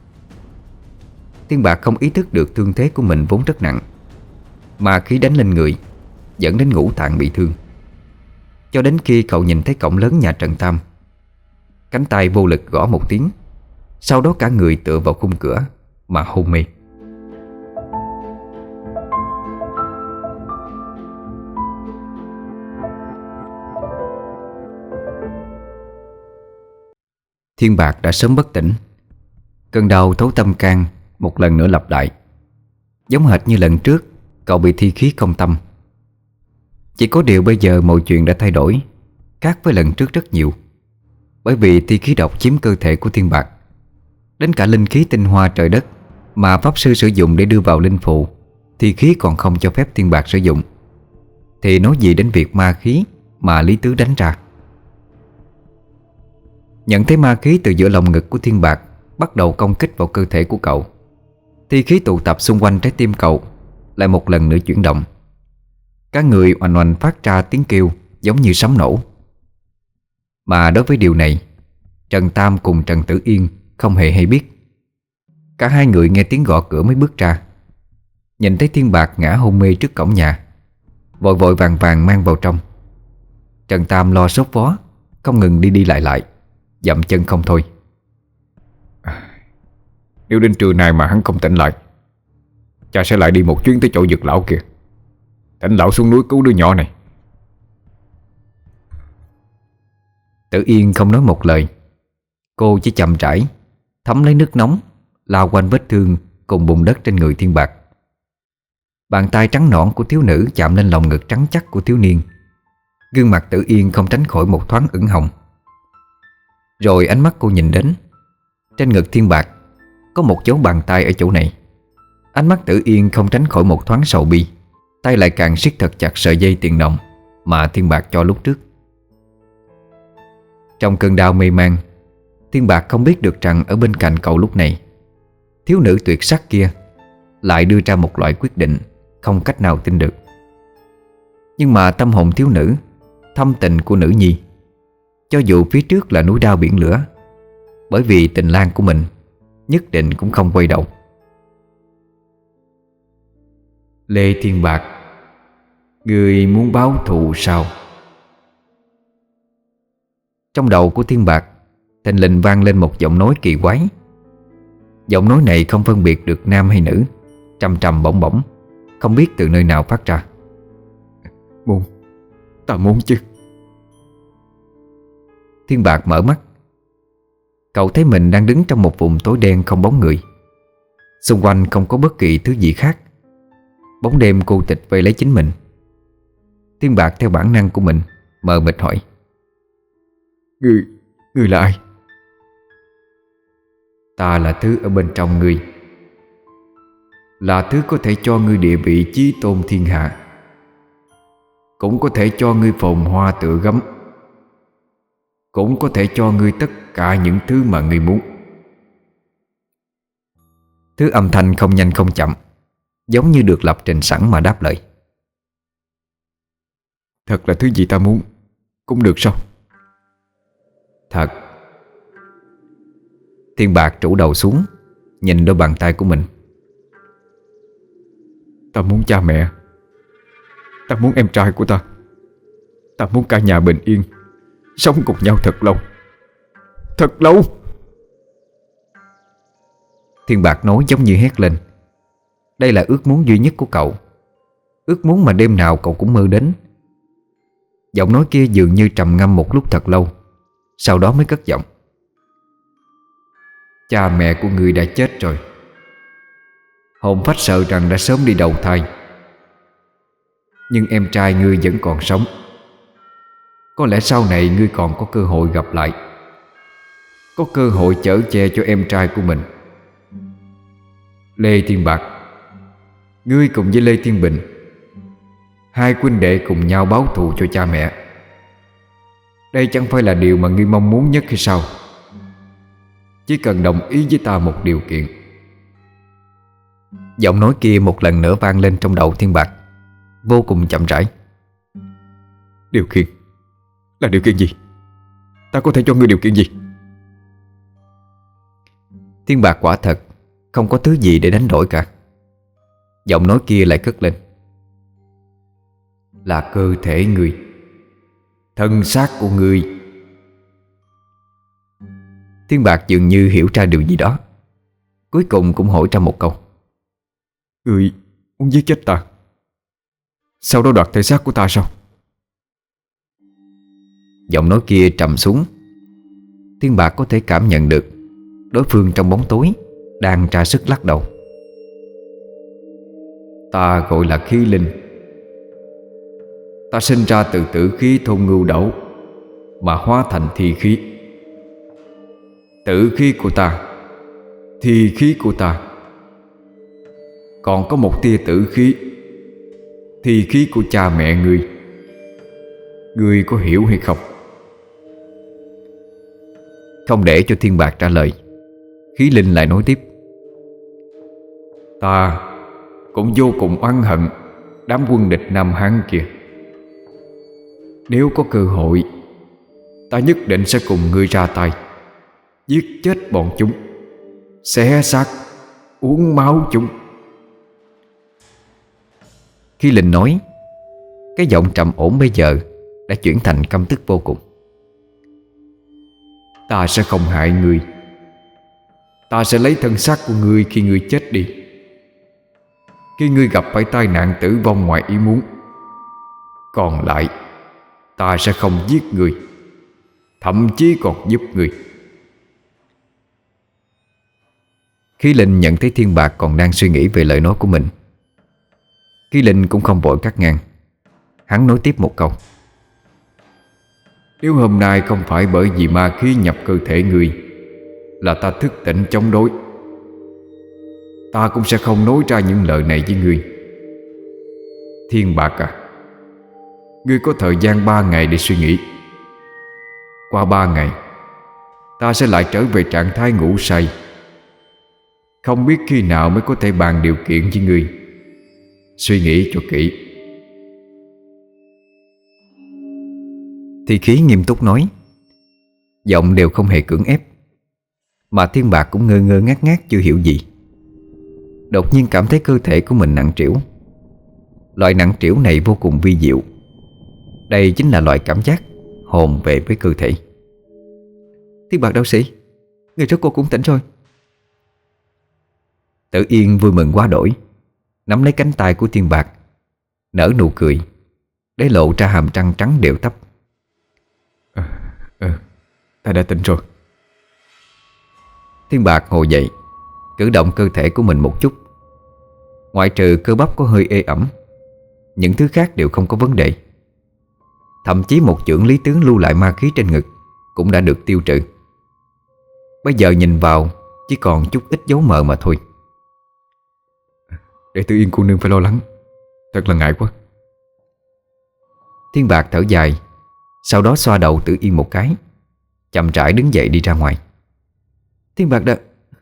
Thiên Bạc không ý thức được thương thế của mình vốn rất nặng, mà khí đánh lên người dẫn đến ngũ tạng bị thương. Cho đến khi cậu nhìn thấy cổng lớn nhà Trần Tam, cánh tay vô lực gõ một tiếng, sau đó cả người tựa vào khung cửa mà hôn mê. Thiên Bạc đã sớm bất tỉnh. Cơn đau thấu tâm can một lần nữa lặp lại. Giống hệt như lần trước cậu bị thi khí công tâm. Chỉ có điều bây giờ mọi chuyện đã thay đổi, khác với lần trước rất nhiều. Bởi vì thi khí độc chiếm cơ thể của Thiên Bạc, đến cả linh khí tinh hoa trời đất mà pháp sư sử dụng để đưa vào linh phù, thi khí còn không cho phép Thiên Bạc sử dụng, thì nói gì đến việc ma khí mà Lý Tứ đánh ra. Nhận thấy ma khí từ giữa lồng ngực của Thiên Bạc bắt đầu công kích vào cơ thể của cậu, thi khí tụ tập xung quanh trái tim cậu lại một lần nữa chuyển động. Cả người oanh oanh phát ra tiếng kêu giống như sấm nổ. Mà đối với điều này, Trần Tam cùng Trần Tử Yên không hề hay biết. Cả hai người nghe tiếng gõ cửa mới bước ra, nhìn thấy Thiên Bạc ngã hôn mê trước cổng nhà, vội vội vàng vàng mang vào trong. Trần Tam lo sốt vó, không ngừng đi đi lại lại, dậm chân không thôi. Nếu đến trưa nay mà hắn không tỉnh lại, cha sẽ lại đi một chuyến tới chỗ Dược lão kia, thỉnh lão xuống núi cứu đứa nhỏ này. Tử Yên không nói một lời. Cô chỉ chậm rãi thấm lấy nước nóng, lao quanh vết thương cùng bùn đất trên người Thiên Bạc. Bàn tay trắng nõn của thiếu nữ chạm lên lòng ngực trắng chắc của thiếu niên. Gương mặt Tử Yên không tránh khỏi một thoáng ửng hồng. Rồi ánh mắt cô nhìn đến trên ngực Thiên Bạc có một dấu bàn tay ở chỗ này. Ánh mắt Tử Yên không tránh khỏi một thoáng sầu bi, tay lại càng siết thật chặt sợi dây tiền đồng mà Thiên Bạc cho lúc trước. Trong cơn đau mê man, Thiên Bạc không biết được rằng ở bên cạnh cậu lúc này, thiếu nữ tuyệt sắc kia lại đưa ra một loại quyết định không cách nào tin được. Nhưng mà tâm hồn thiếu nữ, thâm tình của nữ nhi, cho dù phía trước là núi đao biển lửa, bởi vì tình lang của mình, nhất định cũng không quay đầu. Lê Thiên Bạc, người muốn báo thù sao? Trong đầu của Thiên Bạc thình lình vang lên một giọng nói kỳ quái. Giọng nói này không phân biệt được nam hay nữ, trầm trầm bổng bổng, không biết từ nơi nào phát ra. Muốn, ta muốn chứ. Thiên Bạc mở mắt. Cậu thấy mình đang đứng trong một vùng tối đen không bóng người. Xung quanh không có bất kỳ thứ gì khác. Bóng đêm cô tịch vây lấy chính mình. Thiên Bạc theo bản năng của mình mờ mịt hỏi: Ngươi, ngươi là ai? Ta là thứ ở bên trong ngươi, là thứ có thể cho ngươi địa vị chí tôn thiên hạ, cũng có thể cho ngươi phồn hoa tựa gấm, cũng có thể cho ngươi tất cả những thứ mà ngươi muốn. Thứ âm thanh không nhanh không chậm, giống như được lập trình sẵn mà đáp lời: Thật là thứ gì ta muốn cũng được sao? Thật. Thiên Bạc trụ đầu xuống, nhìn đôi bàn tay của mình. Ta muốn cha mẹ, ta muốn em trai của ta, ta muốn cả nhà bình yên, sống cùng nhau thật lâu. Thật lâu. Thiên Bạc nói giống như hét lên. Đây là ước muốn duy nhất của cậu, ước muốn mà đêm nào cậu cũng mơ đến. Giọng nói kia dường như trầm ngâm một lúc thật lâu, sau đó mới cất giọng: Cha mẹ của ngươi đã chết rồi. Hồn phách sợ rằng đã sớm đi đầu thai. Nhưng em trai ngươi vẫn còn sống. Có lẽ sau này ngươi còn có cơ hội gặp lại, có cơ hội chở che cho em trai của mình. Lê Thiên Bạc, ngươi cùng với Lê Thiên Bình, hai huynh đệ cùng nhau báo thù cho cha mẹ. Đây chẳng phải là điều mà ngươi mong muốn nhất hay sao? Chỉ cần đồng ý với ta một điều kiện. Giọng nói kia một lần nữa vang lên trong đầu Thiên Bạc, vô cùng chậm rãi. Điều kiện? Là điều kiện gì? Ta có thể cho ngươi điều kiện gì? Thiên Bạc quả thật không có thứ gì để đánh đổi cả. Giọng nói kia lại cất lên: là cơ thể người, thân xác của người. Thiên Bạc dường như hiểu ra điều gì đó, cuối cùng cũng hỏi ra một câu: Người muốn giết chết ta, sau đó đoạt thể xác của ta sao? Giọng nói kia trầm xuống. Thiên Bạc có thể cảm nhận được đối phương trong bóng tối đang ra sức lắc đầu. Ta gọi là khí linh. Ta sinh ra từ tử khí thôn ngưu đẩu mà hóa thành thi khí. Tử khí của ta, thi khí của ta, còn có một tia tử khí, thi khí của cha mẹ ngươi. Ngươi có hiểu hay không? Không để cho Thiên Bạc trả lời, khí linh lại nói tiếp: ta cũng vô cùng oán hận đám quân địch Nam Hán kia. Nếu có cơ hội, ta nhất định sẽ cùng ngươi ra tay, giết chết bọn chúng, xé xác, uống máu chúng. Khi Linh nói, cái giọng trầm ổn bây giờ đã chuyển thành căm tức vô cùng. Ta sẽ không hại ngươi. Ta sẽ lấy thân xác của ngươi khi ngươi chết đi. Khi ngươi gặp phải tai nạn tử vong ngoài ý muốn, còn lại ta sẽ không giết ngươi, thậm chí còn giúp ngươi. Khí Linh nhận thấy Thiên Bạc còn đang suy nghĩ về lời nói của mình. Khí Linh cũng không vội cắt ngang. Hắn nói tiếp một câu: nếu hôm nay không phải bởi vì ma khí nhập cơ thể ngươi là ta thức tỉnh chống đối, ta cũng sẽ không nói ra những lời này với ngươi. Thiên Bạc à, ngươi có thời gian ba ngày để suy nghĩ. Qua ba ngày, ta sẽ lại trở về trạng thái ngủ say. Không biết khi nào mới có thể bàn điều kiện với ngươi. Suy nghĩ cho kỹ. Thì khí nghiêm túc nói, giọng đều không hề cưỡng ép. Mà Thiên Bạc cũng ngơ ngơ ngác ngác chưa hiểu gì. Đột nhiên cảm thấy cơ thể của mình nặng trĩu. Loại nặng trĩu này vô cùng vi diệu. Đây chính là loại cảm giác hồn về với cơ thể. Thiên Bạc đạo sĩ, người rốt cuộc cũng tỉnh rồi. Tử Yên vui mừng quá đổi, nắm lấy cánh tay của Thiên Bạc, nở nụ cười, để lộ ra hàm răng trắng đều tắp. Ờ, ờ, ta đã tỉnh rồi. Thiên Bạc ngồi dậy, cử động cơ thể của mình một chút. Ngoại trừ cơ bắp có hơi ê ẩm, những thứ khác đều không có vấn đề. Thậm chí một chưởng lý tướng lưu lại ma khí trên ngực cũng đã được tiêu trừ. Bây giờ nhìn vào chỉ còn chút ít dấu mờ mà thôi. Để Tử Yên cô nương phải lo lắng, thật là ngại quá. Thiên Bạc thở dài, sau đó xoa đầu Tử Yên một cái, chậm rãi đứng dậy đi ra ngoài. Thiên Bạc đã...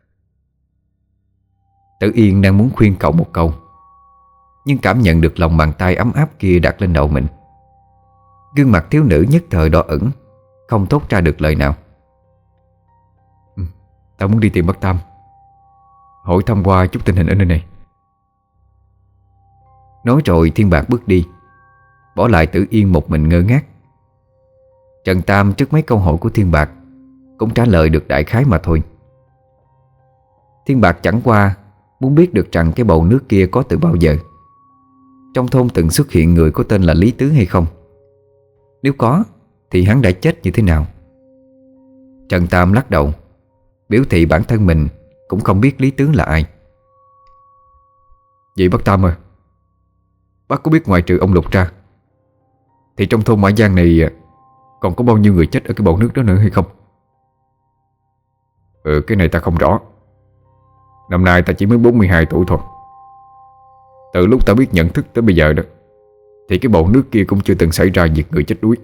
Tử Yên đang muốn khuyên cậu một câu, nhưng cảm nhận được lòng bàn tay ấm áp kia đặt lên đầu mình. Gương mặt thiếu nữ nhất thời đỏ ửng, không thốt ra được lời nào. ừ, Ta muốn đi tìm Bắc Tam, hỏi thăm qua chút tình hình ở nơi này. Nói rồi Thiên Bạc bước đi, bỏ lại Tử Yên một mình ngơ ngác. Trần Tam trước mấy câu hỏi của Thiên Bạc cũng trả lời được đại khái mà thôi. Thiên Bạc chẳng qua muốn biết được rằng cái bầu nước kia có từ bao giờ, trong thôn từng xuất hiện người có tên là Lý Tứ hay không. Nếu có thì hắn đã chết như thế nào. Trần Tam lắc đầu, biểu thị bản thân mình cũng không biết Lý Tứ là ai. Vậy bác Tam à, bác có biết ngoài trừ ông Lục ra thì trong thôn Mã Giang này còn có bao nhiêu người chết ở cái bầu nước đó nữa hay không? Ừ, cái này ta không rõ. Năm nay ta chỉ mới bốn mươi hai tuổi thôi. Từ lúc ta biết nhận thức tới bây giờ đó thì cái bầu nước kia cũng chưa từng xảy ra việc người chết đuối.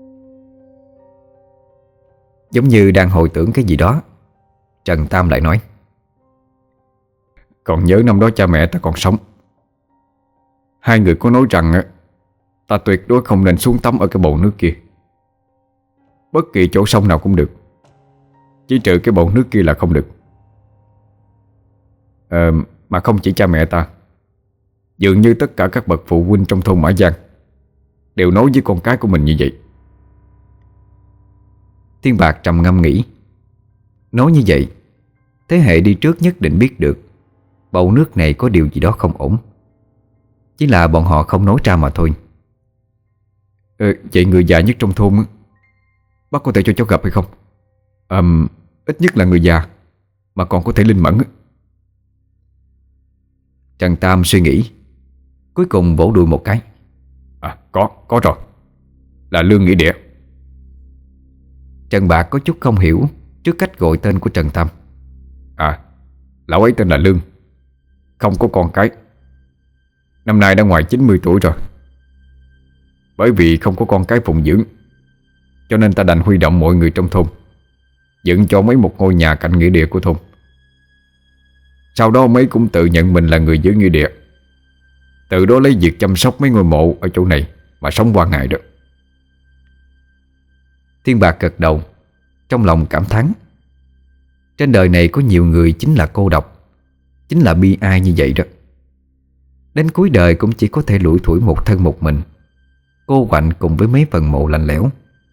Giống như đang hồi tưởng cái gì đó, Trần Tam lại nói, còn nhớ năm đó cha mẹ ta còn sống, hai người có nói rằng ta tuyệt đối không nên xuống tắm ở cái bầu nước kia. Bất kỳ chỗ sông nào cũng được, chỉ trừ cái bầu nước kia là không được. Ờ, mà không chỉ cha mẹ ta, dường như tất cả các bậc phụ huynh trong thôn Mã Giang đều nói với con cái của mình như vậy. Thiên Bạc trầm ngâm nghĩ. Nói như vậy, thế hệ đi trước nhất định biết được bầu nước này có điều gì đó không ổn. Chỉ là bọn họ không nói ra mà thôi. ờ, Vậy người già nhất trong thôn á, bác có thể cho cháu gặp hay không? à, Ít nhất là người già mà còn có thể linh mẫn á. Trần Tam suy nghĩ, cuối cùng vỗ đùi một cái. À có, có rồi. Là Lương Nghĩa Địa. Trần Bạc có chút không hiểu trước cách gọi tên của Trần Tam. À, lão ấy tên là Lương, không có con cái, năm nay đã ngoài chín mươi tuổi rồi. Bởi vì không có con cái phụng dưỡng, cho nên ta đành huy động mọi người trong thôn dựng cho mấy một ngôi nhà cạnh nghĩa địa của thôn. Sau đó mấy cũng tự nhận mình là người giữ nghĩa địa, từ đó lấy việc chăm sóc mấy ngôi mộ ở chỗ này mà sống qua ngày được. Thiên Bạc gật đầu, trong lòng cảm thán. Trên đời này có nhiều người chính là cô độc, chính là bi ai như vậy đó. Đến cuối đời cũng chỉ có thể lủi thủi một thân một mình, cô quạnh cùng với mấy phần mộ lạnh lẽo.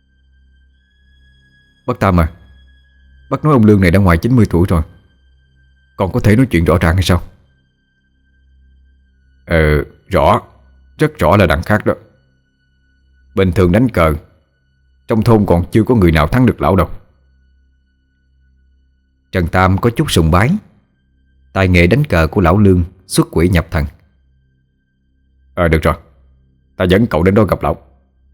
Bác Tam à, bác nói ông Lương này đã ngoài chín mươi tuổi rồi, còn có thể nói chuyện rõ ràng hay sao? Ờ, rõ, rất rõ là đằng khác đó. Bình thường đánh cờ, trong thôn còn chưa có người nào thắng được lão đâu. Trần Tam có chút sùng bái tài nghệ đánh cờ của lão Lương xuất quỷ nhập thần. Ờ được rồi, ta dẫn cậu đến đó gặp lão.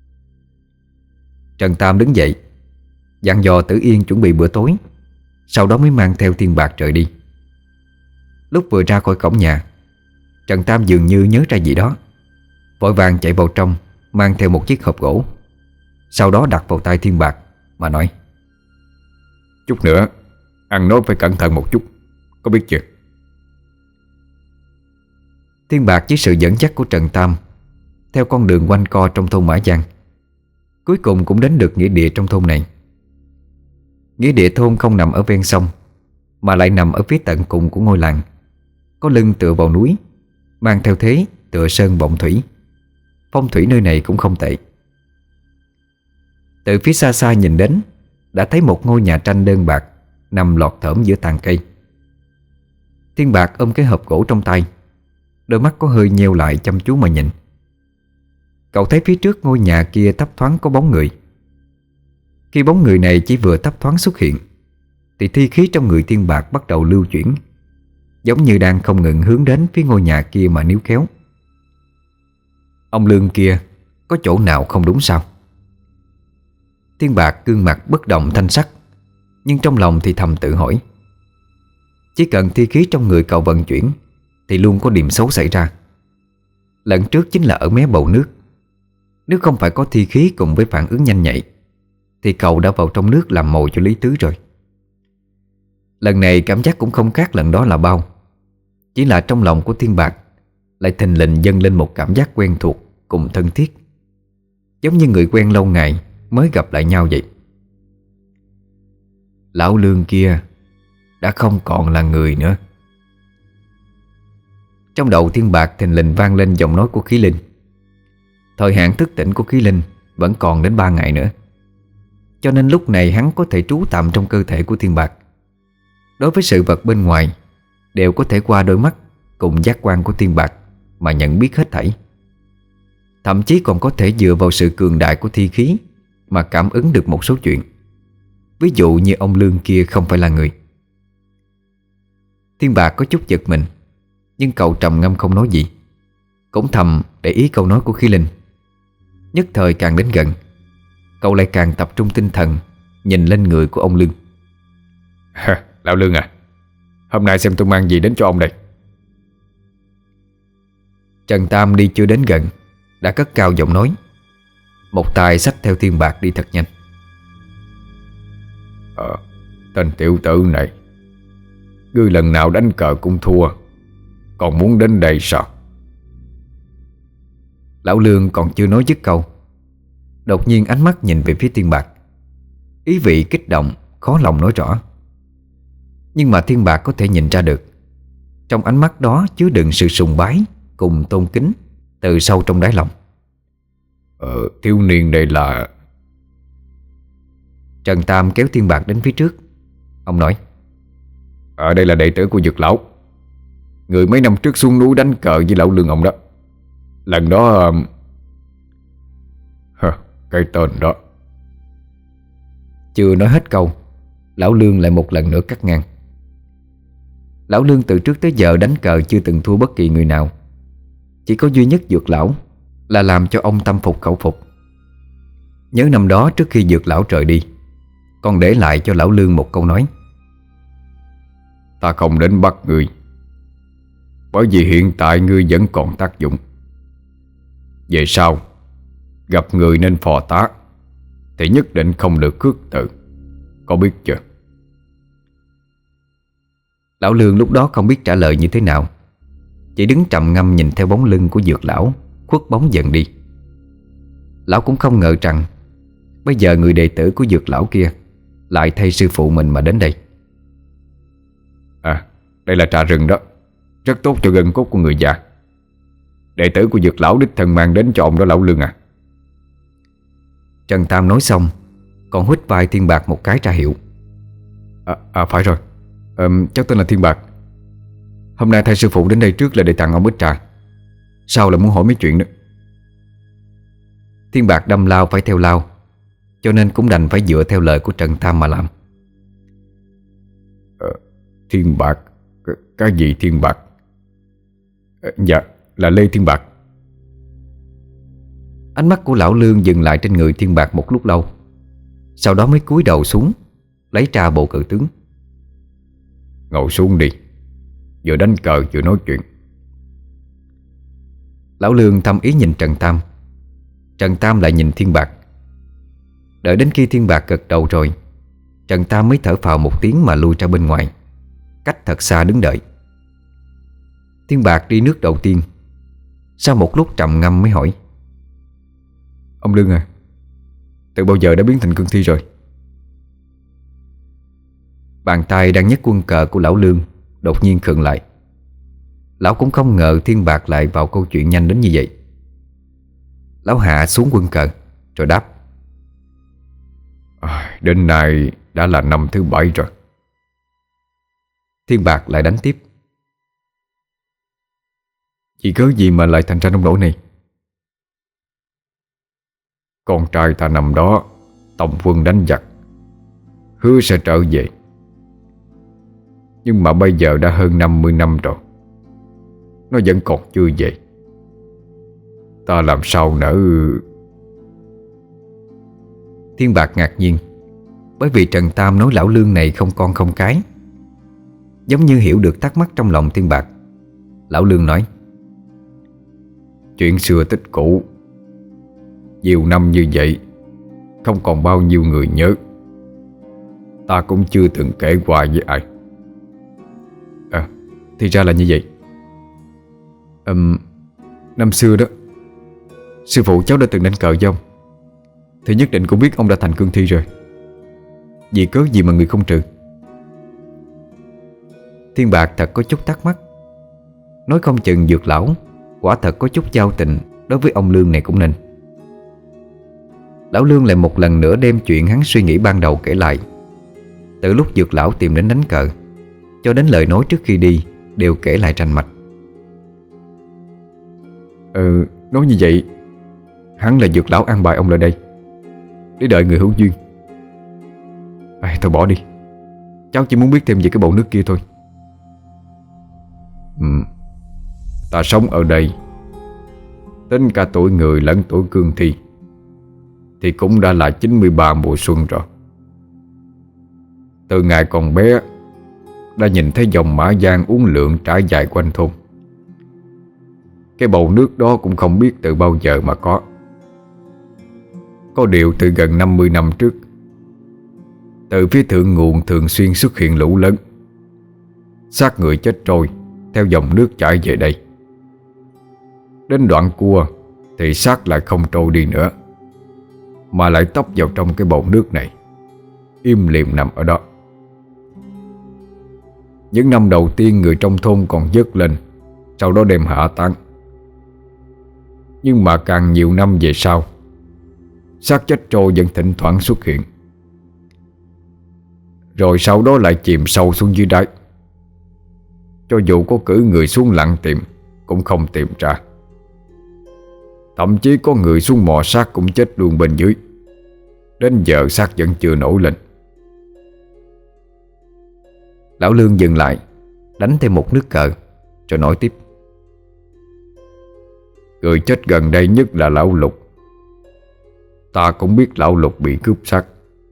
Trần Tam đứng dậy, dặn dò Tử Yên chuẩn bị bữa tối, sau đó mới mang theo Thiên Bạc rời đi. Lúc vừa ra khỏi cổng nhà, Trần Tam dường như nhớ ra gì đó, vội vàng chạy vào trong, mang theo một chiếc hộp gỗ, sau đó đặt vào tay Thiên Bạc mà nói: Chút nữa ăn nói phải cẩn thận một chút, có biết chưa? Thiên Bạc với sự dẫn dắt của Trần Tam theo con đường quanh co trong thôn Mã Giang, cuối cùng cũng đến được nghĩa địa trong thôn này. Nghĩa địa thôn không nằm ở ven sông, mà lại nằm ở phía tận cùng của ngôi làng, có lưng tựa vào núi, mang theo thế tựa sơn vọng thủy. Phong thủy nơi này cũng không tệ. Từ phía xa xa nhìn đến, đã thấy một ngôi nhà tranh đơn bạc nằm lọt thởm giữa tàn cây. Thiên Bạc ôm cái hộp gỗ trong tay, đôi mắt có hơi nheo lại chăm chú mà nhìn. Cậu thấy phía trước ngôi nhà kia thấp thoáng có bóng người. Khi bóng người này chỉ vừa thấp thoáng xuất hiện, thì thi khí trong người Thiên Bạc bắt đầu lưu chuyển, giống như đang không ngừng hướng đến phía ngôi nhà kia mà níu kéo. Ông Lương kia có chỗ nào không đúng sao? Thiên Bạc gương mặt bất động thanh sắc, nhưng trong lòng thì thầm tự hỏi. Chỉ cần thi khí trong người cậu vận chuyển thì luôn có điểm xấu xảy ra. Lần trước chính là ở mé bầu nước. Nếu không phải có thi khí cùng với phản ứng nhanh nhạy, thì cậu đã vào trong nước làm mồi cho Lý Tứ rồi. Lần này cảm giác cũng không khác lần đó là bao. Chỉ là trong lòng của Thiên Bạc lại thình lình dâng lên một cảm giác quen thuộc cùng thân thiết, giống như người quen lâu ngày mới gặp lại nhau vậy. Lão Lương kia đã không còn là người nữa. Trong đầu Thiên Bạc thình lình vang lên giọng nói của Khí Linh. Thời hạn thức tỉnh của Khí Linh vẫn còn đến ba ngày nữa, cho nên lúc này hắn có thể trú tạm trong cơ thể của Thiên Bạc. Đối với sự vật bên ngoài đều có thể qua đôi mắt cùng giác quan của Thiên Bạc mà nhận biết hết thảy. Thậm chí còn có thể dựa vào sự cường đại của thi khí mà cảm ứng được một số chuyện. Ví dụ như ông Lương kia không phải là người. Thiên Bạc có chút giật mình, nhưng cậu trầm ngâm không nói gì, cũng thầm để ý câu nói của Khí Linh. Nhất thời càng đến gần, cậu lại càng tập trung tinh thần nhìn lên người của ông Lương. Lão Lương à, hôm nay xem tôi mang gì đến cho ông đây. Trần Tam đi chưa đến gần đã cất cao giọng nói, một tay xách theo Thiên Bạc đi thật nhanh. Ờ, tên tiểu tử này, ngươi lần nào đánh cờ cũng thua, còn muốn đến đây sao? Lão Lương còn chưa nói dứt câu, đột nhiên ánh mắt nhìn về phía Thiên Bạc, ý vị kích động khó lòng nói rõ. Nhưng mà Thiên Bạc có thể nhìn ra được, Trong ánh mắt đó chứa đựng sự sùng bái cùng tôn kính từ sâu trong đáy lòng. Ờ, thiếu niên đây là... Trần Tam kéo Thiên Bạc đến phía trước. Ông nói: Ở đây là đệ tử của Dược lão, người mấy năm trước xuống núi đánh cờ với lão Lương ông đó. Lần đó... um, Hờ, cái tên đó. Chưa nói hết câu, lão Lương lại một lần nữa cắt ngang. Lão Lương từ trước tới giờ đánh cờ chưa từng thua bất kỳ người nào. Chỉ có duy nhất Dược lão là làm cho ông tâm phục khẩu phục. Nhớ năm đó trước khi Dược lão rời đi, còn để lại cho lão Lương một câu nói: Ta không đến bắt ngươi, bởi vì hiện tại ngươi vẫn còn tác dụng. Về sau gặp người nên phò tá thì nhất định không được khước từ, có biết chưa? Lão Lương lúc đó không biết trả lời như thế nào, chỉ đứng trầm ngâm nhìn theo bóng lưng của Dược lão khuất bóng dần đi. Lão cũng không ngờ rằng bây giờ người đệ tử của Dược lão kia lại thay sư phụ mình mà đến đây. À, đây là trà rừng đó, rất tốt cho gân cốt của người già. Đệ tử của Dược lão đích thân mang đến cho ông đó lão Lương à. Trần Tam nói xong còn huýt vai Thiên Bạc một cái ra hiệu. À, à phải rồi, à, cháu tên là Thiên Bạc. Hôm nay thay sư phụ đến đây trước là để tặng ông ít trà, sau là muốn hỏi mấy chuyện nữa. Thiên Bạc đâm lao phải theo lao, cho nên cũng đành phải dựa theo lời của Trần Tam mà làm. à, Thiên Bạc? Cái, cái gì Thiên Bạc? à, Dạ là Lê Thiên Bạc. Ánh mắt của lão Lương dừng lại trên người Thiên Bạc một lúc lâu, sau đó mới cúi đầu xuống lấy ra bộ cờ tướng. Ngồi xuống đi, vừa đánh cờ vừa nói chuyện. Lão Lương thầm ý nhìn Trần Tam, Trần Tam lại nhìn Thiên Bạc. Đợi đến khi Thiên Bạc gật đầu rồi, Trần Tam mới thở phào một tiếng mà lui ra bên ngoài, cách thật xa đứng đợi. Thiên Bạc đi nước đầu tiên. Sau một lúc trầm ngâm mới hỏi: Ông Lương à, từ bao giờ đã biến thành cương thi rồi? Bàn tay đang nhấc quân cờ của lão Lương đột nhiên khựng lại. Lão cũng không ngờ Thiên Bạc lại vào câu chuyện nhanh đến như vậy. Lão hạ xuống quân cờ rồi đáp: à, Đến nay đã là năm thứ bảy rồi. Thiên Bạc lại đánh tiếp: Vì cớ gì mà lại thành ra nông nỗi này? Con trai ta năm đó tổng quân đánh giặc, hứa sẽ trở về. Nhưng mà bây giờ đã hơn năm mươi năm rồi, nó vẫn còn chưa về. Ta làm sao nỡ... Thiên Bạc ngạc nhiên, bởi vì Trần Tam nói lão Lương này không con không cái. Giống như hiểu được thắc mắc trong lòng Thiên Bạc, lão Lương nói: Chuyện xưa tích cũ, nhiều năm như vậy không còn bao nhiêu người nhớ. Ta cũng chưa từng kể qua với ai. À, thì ra là như vậy. um, Năm xưa đó, sư phụ cháu đã từng đánh cờ với ông, thì nhất định cũng biết ông đã thành cương thi rồi. Vì cớ gì mà người không trừ? Thiên Bạc thật có chút thắc mắc. Nói không chừng Dược lão quả thật có chút giao tình đối với ông Lương này cũng nên. Lão Lương lại một lần nữa đem chuyện hắn suy nghĩ ban đầu kể lại. Từ lúc Dược lão tìm đến đánh cờ cho đến lời nói trước khi đi đều kể lại rành mạch. Ừ, nói như vậy hắn là Dược lão an bài ông lại đây để đợi người hữu duyên. À, thôi bỏ đi, cháu chỉ muốn biết thêm về cái bộ nước kia thôi. ừ, Ta sống ở đây, tính cả tuổi người lẫn tuổi cương thi, thì cũng đã là chín mươi ba mùa xuân rồi. Từ ngày còn bé đã nhìn thấy dòng Mã Giang uốn lượn trải dài quanh thôn. Cái bầu nước đó cũng không biết từ bao giờ mà có. Có điều từ gần năm mươi năm trước, từ phía thượng nguồn thường xuyên xuất hiện lũ lớn, xác người chết trôi theo dòng nước chảy về đây. Đến đoạn cua thì xác lại không trôi đi nữa, mà lại tấp vào trong cái bầu nước này, im lìm nằm ở đó. Những năm đầu tiên người trong thôn còn dớt lên, sau đó đem hạ táng. Nhưng mà càng nhiều năm về sau, xác chết trâu vẫn thỉnh thoảng xuất hiện, rồi sau đó lại chìm sâu xuống dưới đáy. Cho dù có cử người xuống lặn tìm cũng không tìm ra. Thậm chí có người xuống mò xác cũng chết luôn bên dưới. Đến giờ xác vẫn chưa nổi lên. Lão Lương dừng lại, đánh thêm một nước cờ, rồi nói tiếp. Người chết gần đây nhất là lão Lục. Ta cũng biết lão Lục bị cướp xác,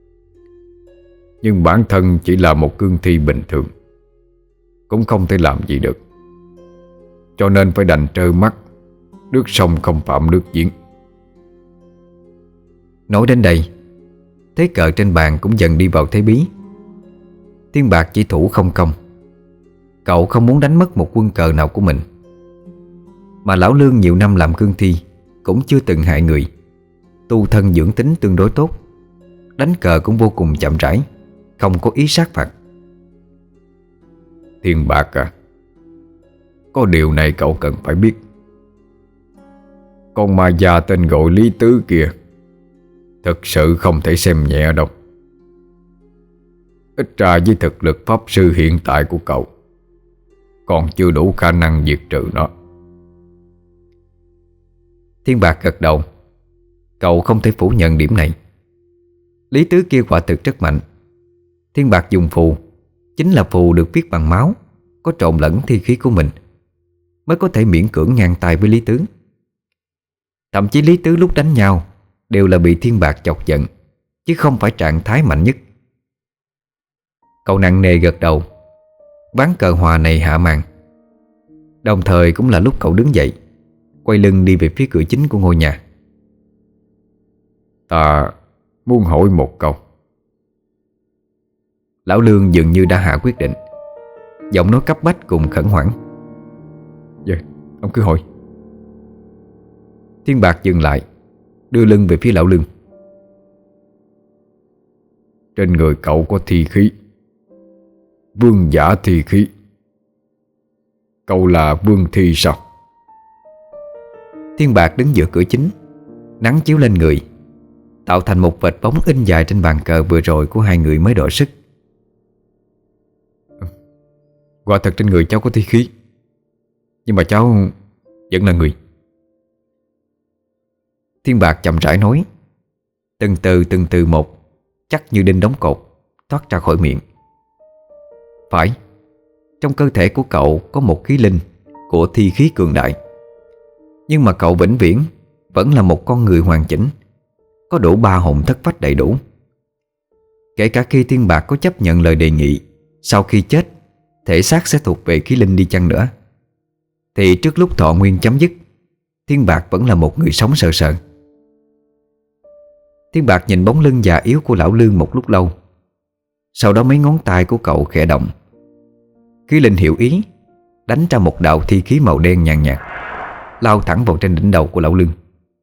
nhưng bản thân chỉ là một cương thi bình thường, cũng không thể làm gì được, cho nên phải đành trơ mắt, nước sông không phạm nước giếng. Nói đến đây, thế cờ trên bàn cũng dần đi vào thế bí. Thiên Bạc chỉ thủ không công. Cậu không muốn đánh mất một quân cờ nào của mình. Mà lão Lương nhiều năm làm cương thi cũng chưa từng hại người, tu thân dưỡng tính tương đối tốt, đánh cờ cũng vô cùng chậm rãi, không có ý sát phạt. Thiên Bạc à, có điều này cậu cần phải biết. Con ma già tên gọi Lý Tứ kia thực sự không thể xem nhẹ đâu. Ít ra với thực lực pháp sư hiện tại của cậu, còn chưa đủ khả năng diệt trừ nó. Thiên Bạc gật đầu. Cậu không thể phủ nhận điểm này. Lý Tứ kia quả thực rất mạnh. Thiên Bạc dùng phù, chính là phù được viết bằng máu, có trộn lẫn thi khí của mình, mới có thể miễn cưỡng ngang tay với Lý Tứ. Thậm chí Lý Tứ lúc đánh nhau đều là bị Thiên Bạc chọc giận, chứ không phải trạng thái mạnh nhất. Cậu nặng nề gật đầu. Ván cờ hòa này hạ màn. Đồng thời cũng là lúc cậu đứng dậy, quay lưng đi về phía cửa chính của ngôi nhà. Ta muốn hỏi một câu. Lão Lương dường như đã hạ quyết định, giọng nói cấp bách cùng khẩn hoảng. Dạ, ông cứ hỏi. Thiên Bạc dừng lại, đưa lưng về phía lão Lương. Trên người cậu có thi khí, vương giả thi khí. Cậu là vương thi sao? Thiên Bạc đứng giữa cửa chính, nắng chiếu lên người, tạo thành một vệt bóng in dài trên bàn cờ vừa rồi của hai người mới đổi sức. Quả thật trên người cháu có thi khí, nhưng mà cháu vẫn là người. Thiên Bạc chậm rãi nói, từng từ từng từ một, chắc như đinh đóng cột, thoát ra khỏi miệng. Phải, trong cơ thể của cậu có một khí linh của thi khí cường đại, nhưng mà cậu vĩnh viễn vẫn là một con người hoàn chỉnh, có đủ ba hồn thất phách đầy đủ. Kể cả khi Thiên Bạc có chấp nhận lời đề nghị sau khi chết thể xác sẽ thuộc về khí linh đi chăng nữa, thì trước lúc thọ nguyên chấm dứt, Thiên Bạc vẫn là một người sống sờ sờ. Thiên Bạc nhìn bóng lưng già yếu của lão Lương một lúc lâu, sau đó mấy ngón tay của cậu khẽ động. Khí linh hiểu ý, đánh ra một đạo thi khí màu đen nhàn nhạt, lao thẳng vào trên đỉnh đầu của lão Lương.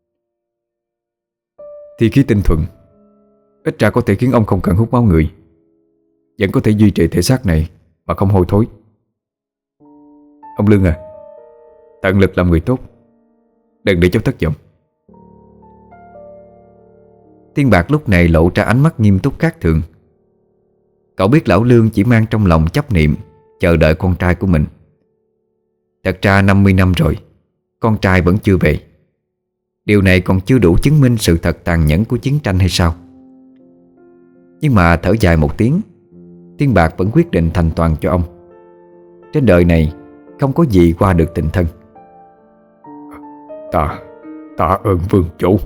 Thi khí tinh thuần, ít ra có thể khiến ông không cần hút máu người, vẫn có thể duy trì thể xác này mà không hôi thối. Ông Lương à, tận lực làm người tốt, đừng để cháu thất vọng. Thiên Bạc lúc này lộ ra ánh mắt nghiêm túc khác thường. Cậu biết lão Lương chỉ mang trong lòng chấp niệm chờ đợi con trai của mình. Thật ra năm mươi năm rồi, con trai vẫn chưa về. Điều này còn chưa đủ chứng minh sự thật tàn nhẫn của chiến tranh hay sao? Nhưng mà thở dài một tiếng, Thiên Bạc vẫn quyết định thành toàn cho ông. Trên đời này không có gì qua được tình thân. Ta, ta ơn vương chủ.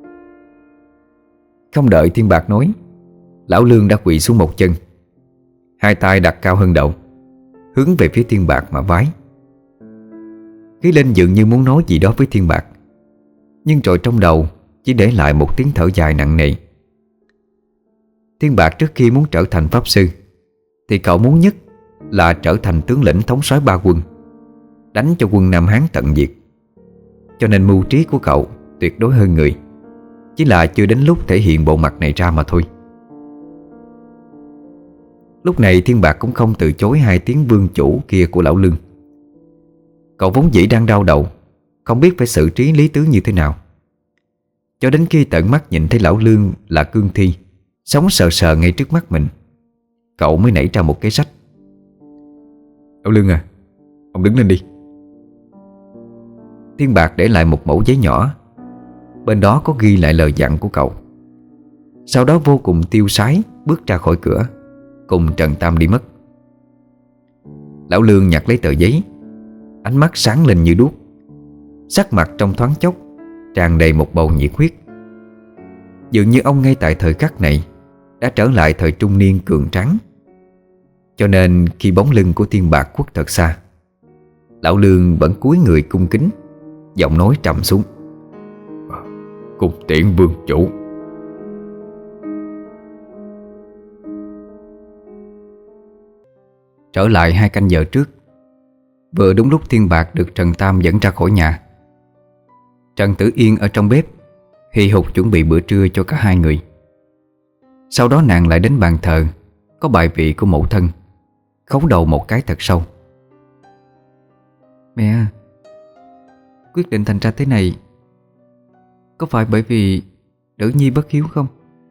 Không đợi Thiên Bạc nói, lão Lương đã quỳ xuống một chân, hai tay đặt cao hơn đầu, hướng về phía Thiên Bạc mà vái. Khí linh dường như muốn nói gì đó với Thiên Bạc, nhưng rồi trong đầu chỉ để lại một tiếng thở dài nặng nề. Thiên Bạc trước khi muốn trở thành pháp sư thì cậu muốn nhất là trở thành tướng lĩnh thống soái ba quân, đánh cho quân Nam Hán tận diệt. Cho nên mưu trí của cậu tuyệt đối hơn người, chỉ là chưa đến lúc thể hiện bộ mặt này ra mà thôi. Lúc này Thiên Bạc cũng không từ chối hai tiếng vương chủ kia của lão Lương. Cậu vốn dĩ đang đau đầu, không biết phải xử trí lý tứ như thế nào. Cho đến khi tận mắt nhìn thấy lão Lương là cương thi sống sờ sờ ngay trước mắt mình, cậu mới nảy ra một cái sách. Lão Lương à, ông đứng lên đi. Thiên Bạc để lại một mẩu giấy nhỏ, bên đó có ghi lại lời dặn của cậu. Sau đó vô cùng tiêu sái bước ra khỏi cửa, cùng Trần Tam đi mất. Lão Lương nhặt lấy tờ giấy, ánh mắt sáng lên như đuốc, sắc mặt trong thoáng chốc tràn đầy một bầu nhiệt huyết. Dường như ông ngay tại thời khắc này đã trở lại thời trung niên cường tráng. Cho nên khi bóng lưng của Thiên Bạc khuất thật xa, lão Lương vẫn cúi người cung kính, giọng nói trầm xuống. Cung tiễn vương chủ. Trở lại hai canh giờ trước, vừa đúng lúc Thiên Bạc được Trần Tam dẫn ra khỏi nhà. Trần Tử Yên ở trong bếp hì hục chuẩn bị bữa trưa cho cả hai người. Sau đó nàng lại đến bàn thờ có bài vị của mẫu thân, khấu đầu một cái thật sâu. Mẹ, quyết định thành ra thế này có phải bởi vì Nữ Nhi bất hiếu không?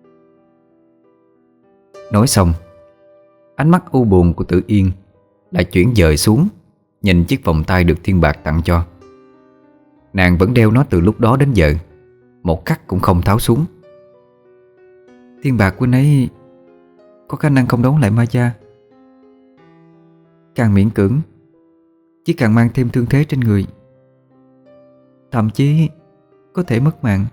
Nói xong, ánh mắt u buồn của Tử Yên lại chuyển dời xuống, nhìn chiếc vòng tay được Thiên Bạc tặng cho. Nàng vẫn đeo nó từ lúc đó đến giờ, một khắc cũng không tháo xuống. Thiên Bạc huynh ấy có khả năng không đấu lại ma gia. Càng miễn cưỡng chỉ càng mang thêm thương thế trên người, thậm chí có thể mất mạng.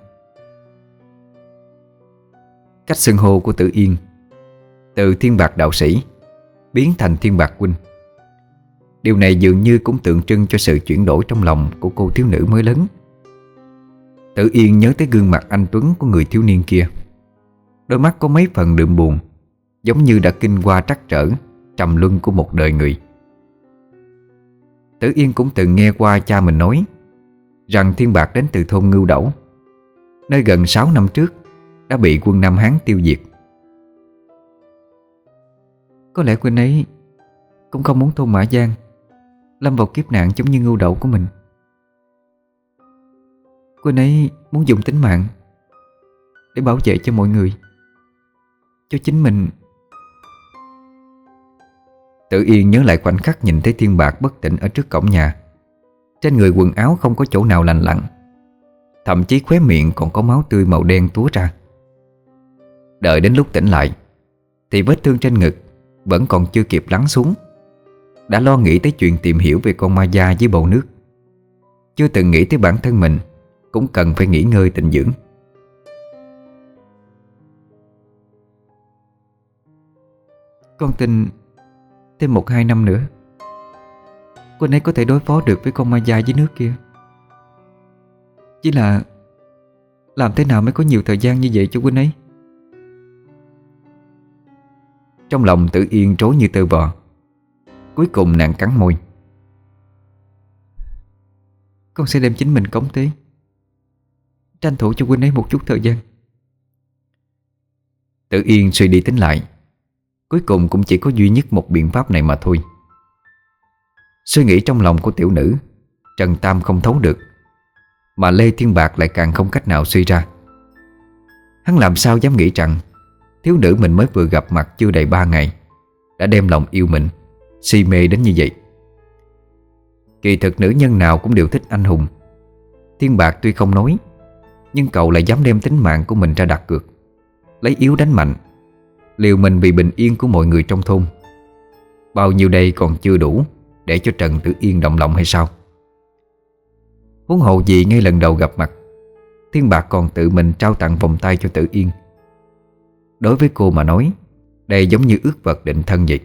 Cách xưng hô của Tử Yên từ Thiên Bạc đạo sĩ biến thành Thiên Bạc huynh. Điều này dường như cũng tượng trưng cho sự chuyển đổi trong lòng của cô thiếu nữ mới lớn. Tử Yên nhớ tới gương mặt anh tuấn của người thiếu niên kia, đôi mắt có mấy phần đượm buồn, giống như đã kinh qua trắc trở trầm luân của một đời người. Tử Yên cũng từng nghe qua cha mình nói rằng Thiên Bạc đến từ thôn Ngưu Đẩu, nơi gần sáu năm trước đã bị quân Nam Hán tiêu diệt. Có lẽ huynh ấy cũng không muốn thôn Mã Giang lâm vào kiếp nạn giống như Ngưu Đẩu của mình. Huynh ấy muốn dùng tính mạng để bảo vệ cho mọi người, cho chính mình. Tử Yên nhớ lại khoảnh khắc nhìn thấy Thiên Bạc bất tỉnh ở trước cổng nhà. Trên người quần áo không có chỗ nào lành lặn, thậm chí khóe miệng còn có máu tươi màu đen túa ra. Đợi đến lúc tỉnh lại thì vết thương trên ngực vẫn còn chưa kịp lắng xuống, đã lo nghĩ tới chuyện tìm hiểu về con ma da dưới bầu nước, chưa từng nghĩ tới bản thân mình cũng cần phải nghỉ ngơi tịnh dưỡng. Con tin thêm một hai năm nữa cô ấy có thể đối phó được với con ma da dưới nước kia. Chỉ là làm thế nào mới có nhiều thời gian như vậy cho huynh ấy? Trong lòng Tử Yên trối như tơ vò. Cuối cùng nàng cắn môi. Con sẽ đem chính mình cống tế, tranh thủ cho huynh ấy một chút thời gian. Tử Yên suy đi tính lại, cuối cùng cũng chỉ có duy nhất một biện pháp này mà thôi. Suy nghĩ trong lòng của tiểu nữ Trần Tam không thấu được, mà Lê Thiên Bạc lại càng không cách nào suy ra. Hắn làm sao dám nghĩ rằng thiếu nữ mình mới vừa gặp mặt chưa đầy ba ngày đã đem lòng yêu mình, si mê đến như vậy. Kỳ thực nữ nhân nào cũng đều thích anh hùng. Thiên Bạc tuy không nói, nhưng cậu lại dám đem tính mạng của mình ra đặt cược, lấy yếu đánh mạnh, liều mình vì bình yên của mọi người trong thôn. Bao nhiêu đây còn chưa đủ để cho Trần Tử Yên động lòng hay sao? Huống hồ gì ngay lần đầu gặp mặt, Thiên Bạc còn tự mình trao tặng vòng tay cho Tử Yên. Đối với cô mà nói, đây giống như ước vật định thân vậy.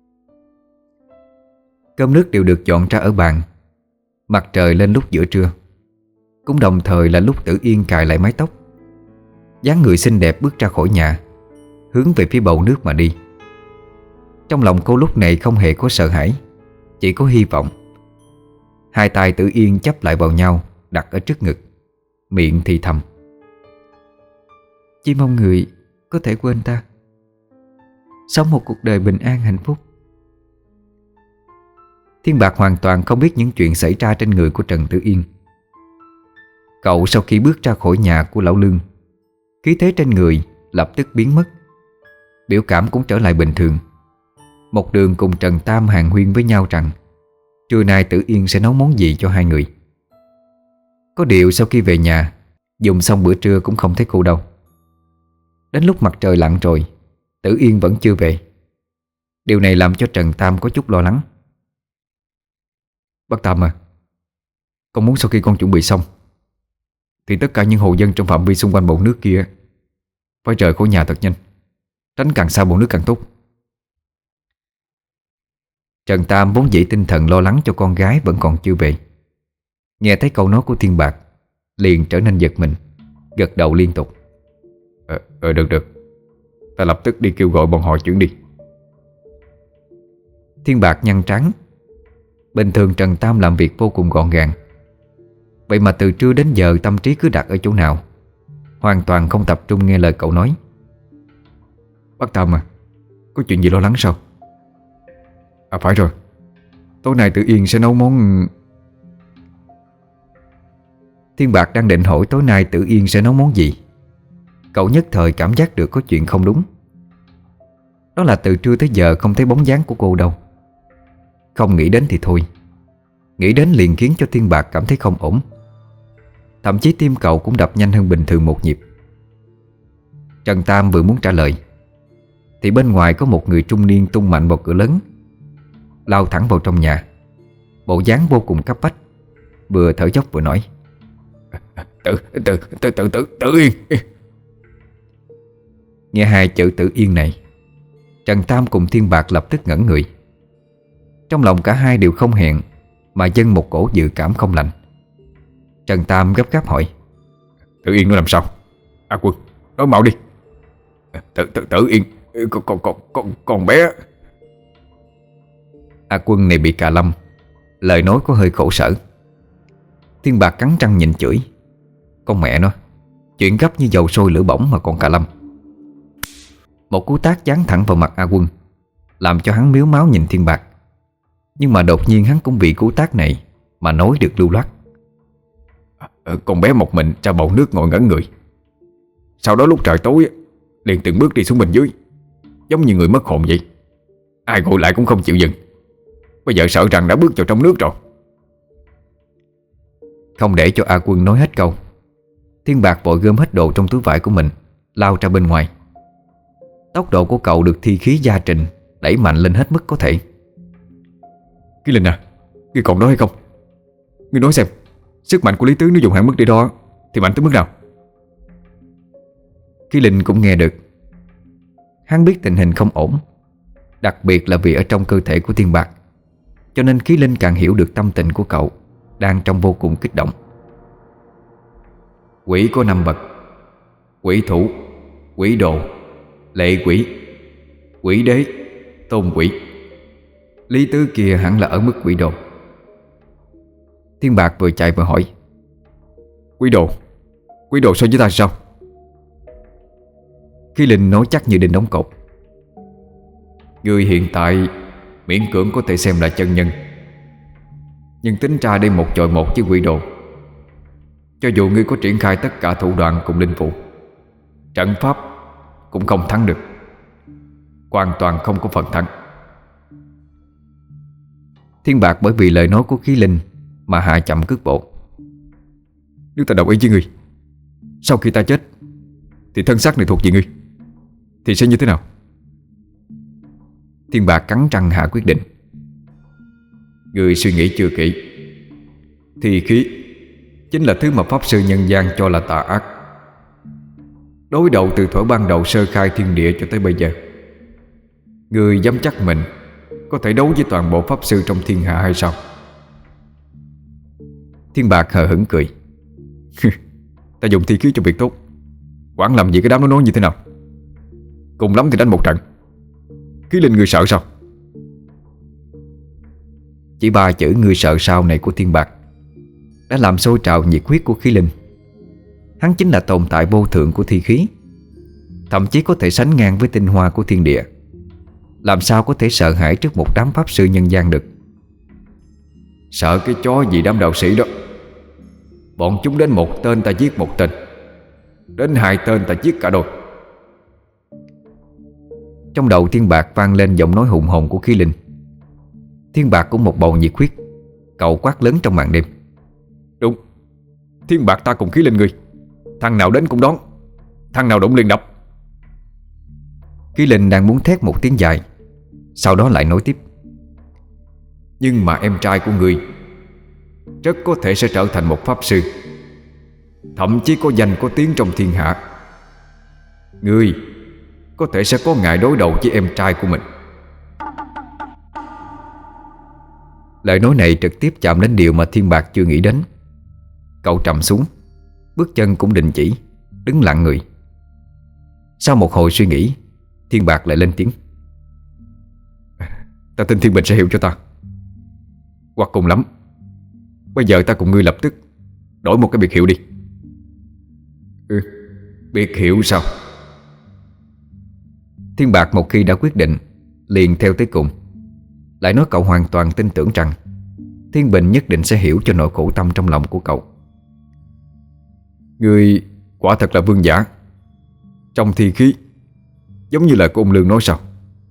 Cơm nước đều được dọn ra ở bàn. Mặt trời lên lúc giữa trưa, cũng đồng thời là lúc Tử Yên cài lại mái tóc, dáng người xinh đẹp bước ra khỏi nhà, hướng về phía bầu nước mà đi. Trong lòng cô lúc này không hề có sợ hãi, chỉ có hy vọng. Hai tay Tử Yên chắp lại vào nhau, đặt ở trước ngực, miệng thì thầm: chỉ mong người có thể quên ta. sống một cuộc đời bình an hạnh phúc. Thiên Bạc hoàn toàn không biết những chuyện xảy ra trên người của Trần Tử Yên. Cậu sau khi bước ra khỏi nhà của lão Lương, khí thế trên người lập tức biến mất, biểu cảm cũng trở lại bình thường. Một đường cùng Trần Tam hàn huyên với nhau rằng trưa nay Tử Yên sẽ nấu món gì cho hai người. Có điều sau khi về nhà, dùng xong bữa trưa cũng không thấy cô đâu. Đến lúc mặt trời lặn rồi, Tử Yên vẫn chưa về. Điều này làm cho Trần Tam có chút lo lắng. Bác Tam à, con muốn sau khi con chuẩn bị xong thì tất cả những hộ dân trong phạm vi xung quanh bồn nước kia phải rời khỏi nhà thật nhanh, tránh càng xa bồn nước càng tốt. Trần Tam vốn dĩ tinh thần lo lắng cho con gái vẫn còn chưa về, nghe thấy câu nói của Thiên Bạc liền trở nên giật mình, gật đầu liên tục. Ờ, ờ được được, ta lập tức đi kêu gọi bọn họ chuyển đi. Thiên Bạc nhăn trán. Bình thường Trần Tam làm việc vô cùng gọn gàng, vậy mà từ trưa đến giờ tâm trí cứ đặt ở chỗ nào, hoàn toàn không tập trung nghe lời cậu nói. Bác Tam à, có chuyện gì lo lắng sao? À phải rồi, tối nay Tử Yên sẽ nấu món... Thiên Bạc đang định hỏi tối nay Tử Yên sẽ nấu món gì, cậu nhất thời cảm giác được có chuyện không đúng. Đó là từ trưa tới giờ không thấy bóng dáng của cô đâu. Không nghĩ đến thì thôi, nghĩ đến liền khiến cho Thiên Bạc cảm thấy không ổn. Thậm chí tim cậu cũng đập nhanh hơn bình thường một nhịp. Trần Tam vừa muốn trả lời thì bên ngoài có một người trung niên tung mạnh vào cửa lớn, lao thẳng vào trong nhà, bộ dáng vô cùng cấp bách, vừa thở dốc vừa nói: Tự, tự, tự, tự, tự, tự Yên. Nghe hai chữ Tử Yên này, Trần Tam cùng Thiên Bạc lập tức ngẩn người. Trong lòng cả hai đều không hẹn mà dâng một cổ dự cảm không lành. Trần Tam gấp gáp hỏi: Tử Yên nó làm sao? A Quân, nói mau đi. Tử, tử, tử Yên, con, con, con, con, con bé. A Quân này bị cà lâm, lời nói có hơi khổ sở. Thiên Bạc cắn răng nhịn chửi: Con mẹ nó, chuyện gấp như dầu sôi lửa bỏng mà còn cà lâm. Một cú tát giáng thẳng vào mặt A Quân, làm cho hắn miếu máu nhìn Thiên Bạc. Nhưng mà đột nhiên hắn cũng bị cú tát này mà nói được lưu loát: à, Con bé một mình ra bầu nước ngồi ngẩn người. Sau đó lúc trời tối liền từng bước đi xuống bên dưới, giống như người mất hồn vậy. Ai gọi lại cũng không chịu dừng. Bây giờ sợ rằng đã bước vào trong nước rồi. Không để cho A Quân nói hết câu, Thiên Bạc vội gom hết đồ trong túi vải của mình, lao ra bên ngoài. Tốc độ của cậu được thi khí gia trình đẩy mạnh lên hết mức có thể. Cái Linh à, ngươi còn đó hay không? Ngươi nói xem, sức mạnh của Lý Tứ nếu dùng hạn mức để đo thì mạnh tới mức nào? Cái Linh cũng nghe được. Hắn biết tình hình không ổn, đặc biệt là vì ở trong cơ thể của Thiên Bạc, cho nên Khí Linh càng hiểu được tâm tình của cậu đang trong vô cùng kích động. Quỷ có năm bậc: quỷ thủ, quỷ đồ, lệ quỷ, quỷ đế, tôn quỷ. Lý Tứ kia hẳn là ở mức quỷ đồ. Thiên Bạc vừa chạy vừa hỏi: Quỷ đồ, quỷ đồ so với ta sao? Khí Linh nói chắc như đinh đóng cột: Người hiện tại miễn cưỡng có thể xem là chân nhân, nhưng tính ra đây một chọi một với quỷ đồ. Cho dù ngươi có triển khai tất cả thủ đoạn cùng linh phụ, trận pháp cũng không thắng được, hoàn toàn không có phần thắng. Thiên Bạc bởi vì lời nói của Khí Linh mà hạ chậm cước bộ. Nếu ta đồng ý với ngươi, sau khi ta chết thì thân xác này thuộc về ngươi, thì sẽ như thế nào? Thiên Bạc cắn răng hạ quyết định: Ngươi suy nghĩ chưa kỹ. Thì khí chính là thứ mà Pháp Sư nhân gian cho là tà ác. Đối đầu từ thuở ban đầu sơ khai thiên địa cho tới bây giờ, ngươi dám chắc mình có thể đấu với toàn bộ Pháp Sư trong thiên hạ hay sao? Thiên Bạc hờ hững cười. Ta dùng thi khí cho việc tốt, quản làm gì cái đám nó nói như thế nào. Cùng lắm thì đánh một trận. Khí Linh người sợ sao? Chỉ ba chữ người sợ sao này của Thiên Bạc đã làm sôi trào nhiệt huyết của Khí Linh. Hắn chính là tồn tại vô thượng của thi khí, thậm chí có thể sánh ngang với tinh hoa của thiên địa. làm sao có thể sợ hãi trước một đám pháp sư nhân gian được. Sợ cái chó gì đám đạo sĩ đó. Bọn chúng đến một tên ta giết một tên, đến hai tên ta giết cả đôi. Trong đầu Thiên Bạc vang lên giọng nói hùng hồn của khí linh. Thiên Bạc cũng một bầu nhiệt huyết. Cậu quát lớn trong màn đêm: Đúng, Thiên Bạc ta cùng khí linh người, thằng nào đến cũng đón, thằng nào đụng liền đập. Khí linh đang muốn thét một tiếng dài, sau đó lại nói tiếp: Nhưng mà em trai của ngươi rất có thể sẽ trở thành một pháp sư, thậm chí có danh có tiếng trong thiên hạ. Ngươi có thể sẽ có ngày đối đầu với em trai của mình. Lời nói này trực tiếp chạm đến điều mà Thiên Bạc chưa nghĩ đến. Cậu trầm xuống, bước chân cũng đình chỉ, đứng lặng người. Sau một hồi suy nghĩ, Thiên Bạc lại lên tiếng: Ta tin Thiên Bình sẽ hiểu cho ta. Hoặc cùng lắm, bây giờ ta cùng ngươi lập tức đổi một cái biệt hiệu đi. Ừ, biệt hiệu sao? Thiên Bạc một khi đã quyết định liền theo tới cùng. Lại nói cậu hoàn toàn tin tưởng rằng Thiên Bình nhất định sẽ hiểu cho nỗi khổ tâm trong lòng của cậu. Ngươi quả thật là vương giả, trong thi khí, giống như lời của ông Lương nói sao?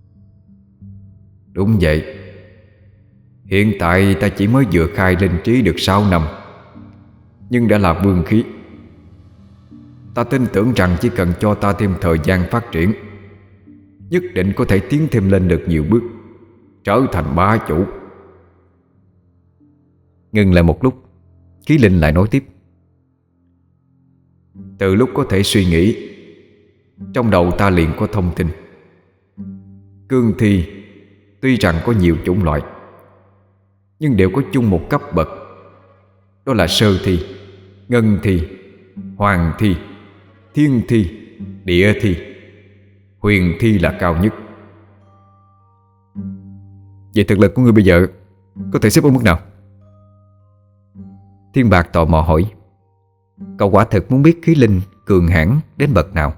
Đúng vậy. Hiện tại ta chỉ mới vừa khai linh trí được sáu năm, nhưng đã là vương khí. Ta tin tưởng rằng chỉ cần cho ta thêm thời gian phát triển, nhất định có thể tiến thêm lên được nhiều bước, trở thành bá chủ. Ngừng lại một lúc, khí linh lại nói tiếp: Từ lúc có thể suy nghĩ, trong đầu ta liền có thông tin. Cương thi tuy rằng có nhiều chủng loại, nhưng đều có chung một cấp bậc. Đó là sơ thi, ngân thi, hoàng thi, thiên thi, địa thi. Huyền thi là cao nhất. Vậy thực lực của ngươi bây giờ có thể xếp ở mức nào? Thiên Bạc tò mò hỏi. Cậu quả thực muốn biết khí linh cường hãn đến bậc nào.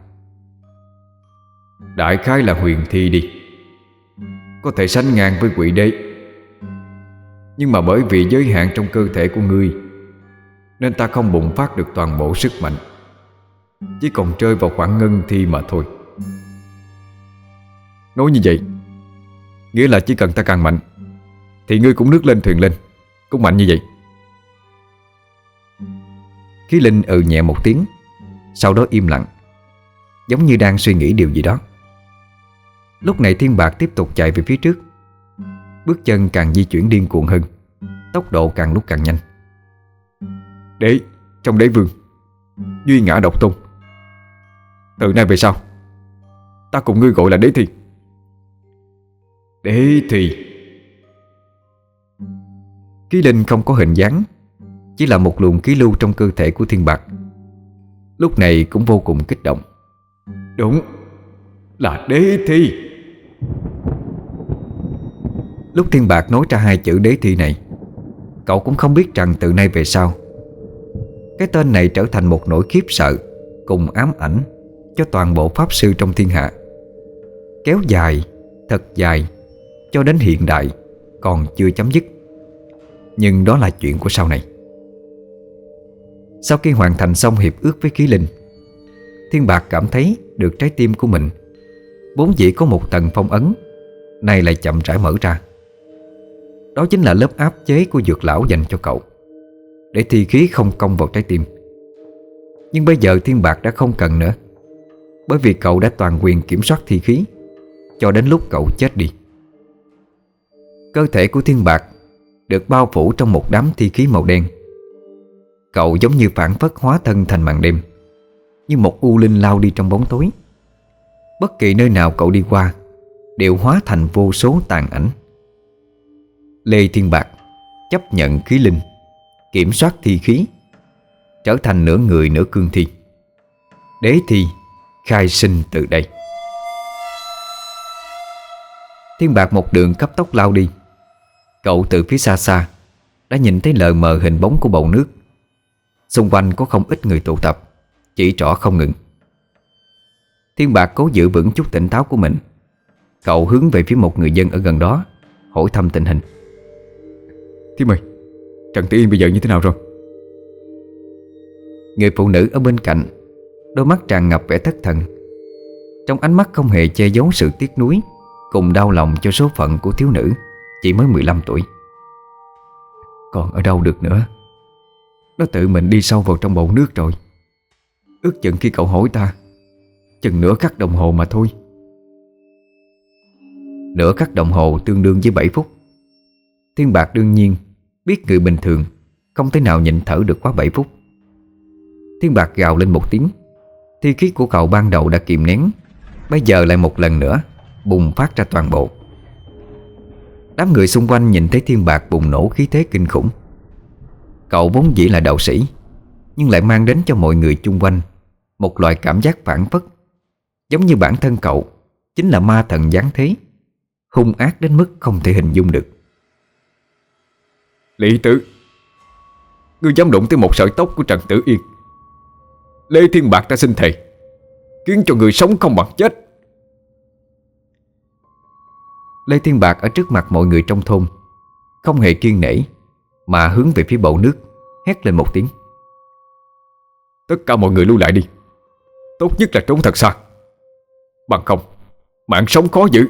Đại khái là huyền thi đi, có thể sánh ngang với quỷ đế. Nhưng mà bởi vì giới hạn trong cơ thể của ngươi, nên ta không bùng phát được toàn bộ sức mạnh, chỉ còn rơi vào khoảng ngân thi mà thôi. Nói như vậy, nghĩa là chỉ cần ta càng mạnh thì ngươi cũng nước lên thuyền lên, cũng mạnh như vậy. Khí linh ừ nhẹ một tiếng, sau đó im lặng, giống như đang suy nghĩ điều gì đó. Lúc này Thiên Bạc tiếp tục chạy về phía trước, bước chân càng di chuyển điên cuồng hơn, tốc độ càng lúc càng nhanh. Đế, trong đế vương, duy ngã độc tôn. Từ nay về sau, ta cùng ngươi gọi là đế thi. Đế thi. Khí linh không có hình dáng, chỉ là một luồng khí lưu trong cơ thể của Thiên Bạc. Lúc này cũng vô cùng kích động. Đúng, là đế thi. Lúc Thiên Bạc nói ra hai chữ đế thi này, cậu cũng không biết rằng từ nay về sau, cái tên này trở thành một nỗi khiếp sợ cùng ám ảnh cho toàn bộ pháp sư trong thiên hạ. Kéo dài, thật dài, cho đến hiện đại còn chưa chấm dứt. Nhưng đó là chuyện của sau này. Sau khi hoàn thành xong hiệp ước với khí linh, Thiên Bạc cảm thấy được trái tim của mình vốn dĩ có một tầng phong ấn, nay lại chậm rãi mở ra. Đó chính là lớp áp chế của dược lão dành cho cậu, để thi khí không công vào trái tim. Nhưng bây giờ Thiên Bạc đã không cần nữa, bởi vì cậu đã toàn quyền kiểm soát thi khí cho đến lúc cậu chết đi. Cơ thể của Thiên Bạc được bao phủ trong một đám thi khí màu đen. Cậu giống như phản phất hóa thân thành màn đêm, như một u linh lao đi trong bóng tối. Bất kỳ nơi nào cậu đi qua đều hóa thành vô số tàn ảnh. Lê Thiên Bạc chấp nhận khí linh, kiểm soát thi khí, trở thành nửa người nửa cương thi. Đế thi khai sinh từ đây. Thiên Bạc một đường cấp tốc lao đi. Cậu từ phía xa xa đã nhìn thấy lờ mờ hình bóng của bầu nước. Xung quanh có không ít người tụ tập, chỉ trỏ không ngừng. Thiên Bạc cố giữ vững chút tỉnh táo của mình, Cậu hướng về phía một người dân ở gần đó, hỏi thăm tình hình. Thím ơi, Trần Tử Yên bây giờ như thế nào rồi? Người phụ nữ ở bên cạnh, đôi mắt tràn ngập vẻ thất thần. Trong ánh mắt không hề che giấu sự tiếc nuối cùng đau lòng cho số phận của thiếu nữ chỉ mới mười lăm tuổi. Còn ở đâu được nữa, nó tự mình đi sâu vào trong bầu nước rồi. Ước chừng khi cậu hỏi ta, chừng nửa khắc đồng hồ mà thôi. Nửa khắc đồng hồ tương đương với bảy phút. Thiên Bạc đương nhiên biết người bình thường không thể nào nhịn thở được quá bảy phút. Thiên Bạc gào lên một tiếng. Thi khí của cậu ban đầu đã kìm nén, bây giờ lại một lần nữa bùng phát ra toàn bộ. Đám người xung quanh nhìn thấy Thiên Bạc bùng nổ khí thế kinh khủng. Cậu vốn dĩ là đạo sĩ, nhưng lại mang đến cho mọi người chung quanh một loại cảm giác phản phất, giống như bản thân cậu chính là ma thần giáng thế, hung ác đến mức không thể hình dung được. Lý Tử, ngươi dám đụng tới một sợi tóc của Trần Tử Yên, Lê Thiên Bạc đã xin thề khiến cho người sống không bằng chết. Lê Thiên Bạc ở trước mặt mọi người trong thôn không hề kiêng nể, mà hướng về phía bầu nước hét lên một tiếng. Tất cả mọi người lưu lại đi, tốt nhất là trốn thật xa, bằng không mạng sống khó giữ.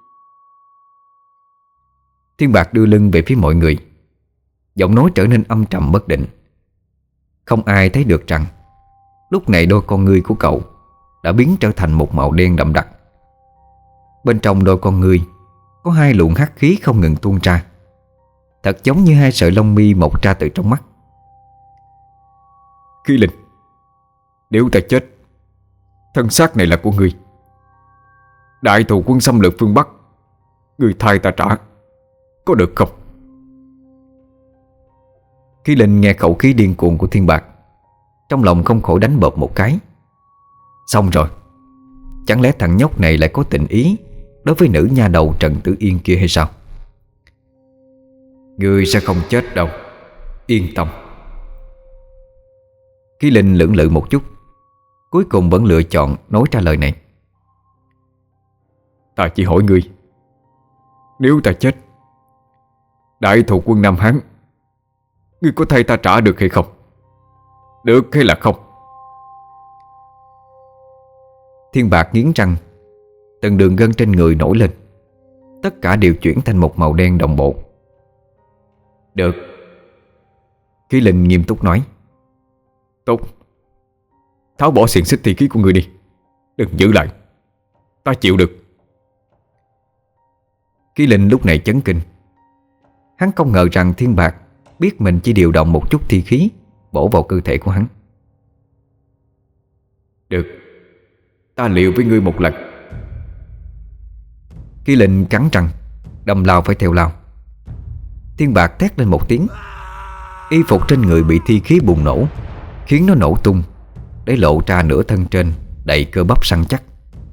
Thiên Bạc đưa lưng về phía mọi người, giọng nói trở nên âm trầm bất định. Không ai thấy được rằng lúc này đôi con ngươi của cậu đã biến trở thành một màu đen đậm đặc. Bên trong đôi con ngươi có hai luồng hắc khí không ngừng tuôn ra, thật giống như hai sợi lông mi mọc ra từ trong mắt. Khí Linh, nếu ta chết, thân xác này là của ngươi. Đại thù quân xâm lược phương Bắc, ngươi thay ta trả, có được không? Khí Linh nghe khẩu khí điên cuồng của Thiên Bạc, trong lòng không khỏi đánh bợp một cái. Xong rồi, chẳng lẽ thằng nhóc này lại có tình ý đối với nữ nha đầu Trần Tử Yên kia hay sao? Ngươi sẽ không chết đâu, yên tâm. Khí Linh lưỡng lự một chút, cuối cùng vẫn lựa chọn nói ra lời này. Ta chỉ hỏi ngươi, nếu ta chết, đại thù quân Nam Hán, ngươi có thay ta trả được hay không? Được hay là không? Thiên Bạc nghiến răng, từng đường gân trên người nổi lên, tất cả đều chuyển thành một màu đen đồng bộ. Được. Khí Linh nghiêm túc nói. Tốt, tháo bỏ xiềng xích thi khí của ngươi đi, đừng giữ lại, ta chịu được. Khí Linh lúc này chấn kinh. Hắn không ngờ rằng Thiên Bạc biết mình chỉ điều động một chút thi khí bổ vào cơ thể của hắn. Được, ta liều với ngươi một lần. Khí Linh cắn răng, đâm lao phải theo lao. Thiên Bạc thét lên một tiếng. Y phục trên người bị thi khí bùng nổ, khiến nó nổ tung, để lộ ra nửa thân trên đầy cơ bắp săn chắc.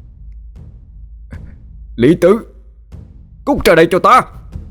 Lý Tử, cút ra đây cho ta!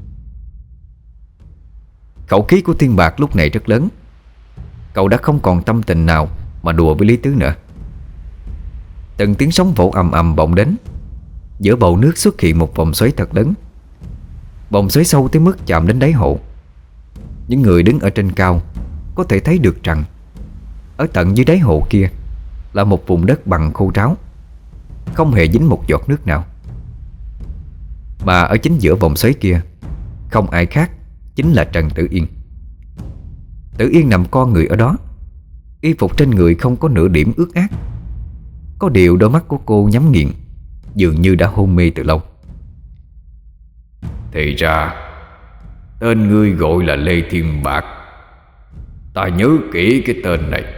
Khẩu khí của Thiên Bạc lúc này rất lớn. Cậu đã không còn tâm tình nào mà đùa với Lý Tứ nữa. Từng tiếng sóng vỗ ầm ầm vọng đến. Giữa bầu nước xuất hiện một vòng xoáy thật lớn, vòng xoáy sâu tới mức chạm đến đáy hồ. Những người đứng ở trên cao có thể thấy được rằng ở tận dưới đáy hồ kia là một vùng đất bằng khô ráo, không hề dính một giọt nước nào. Mà ở chính giữa vòng xoáy kia không ai khác chính là Trần Tử Yên. Tử Yên nằm co người ở đó, y phục trên người không có nửa điểm ướt át. Có điều đôi mắt của cô nhắm nghiền, dường như đã hôn mê từ lâu. Thì ra tên ngươi gọi là Lê Thiên Bạc. Ta nhớ kỹ cái tên này.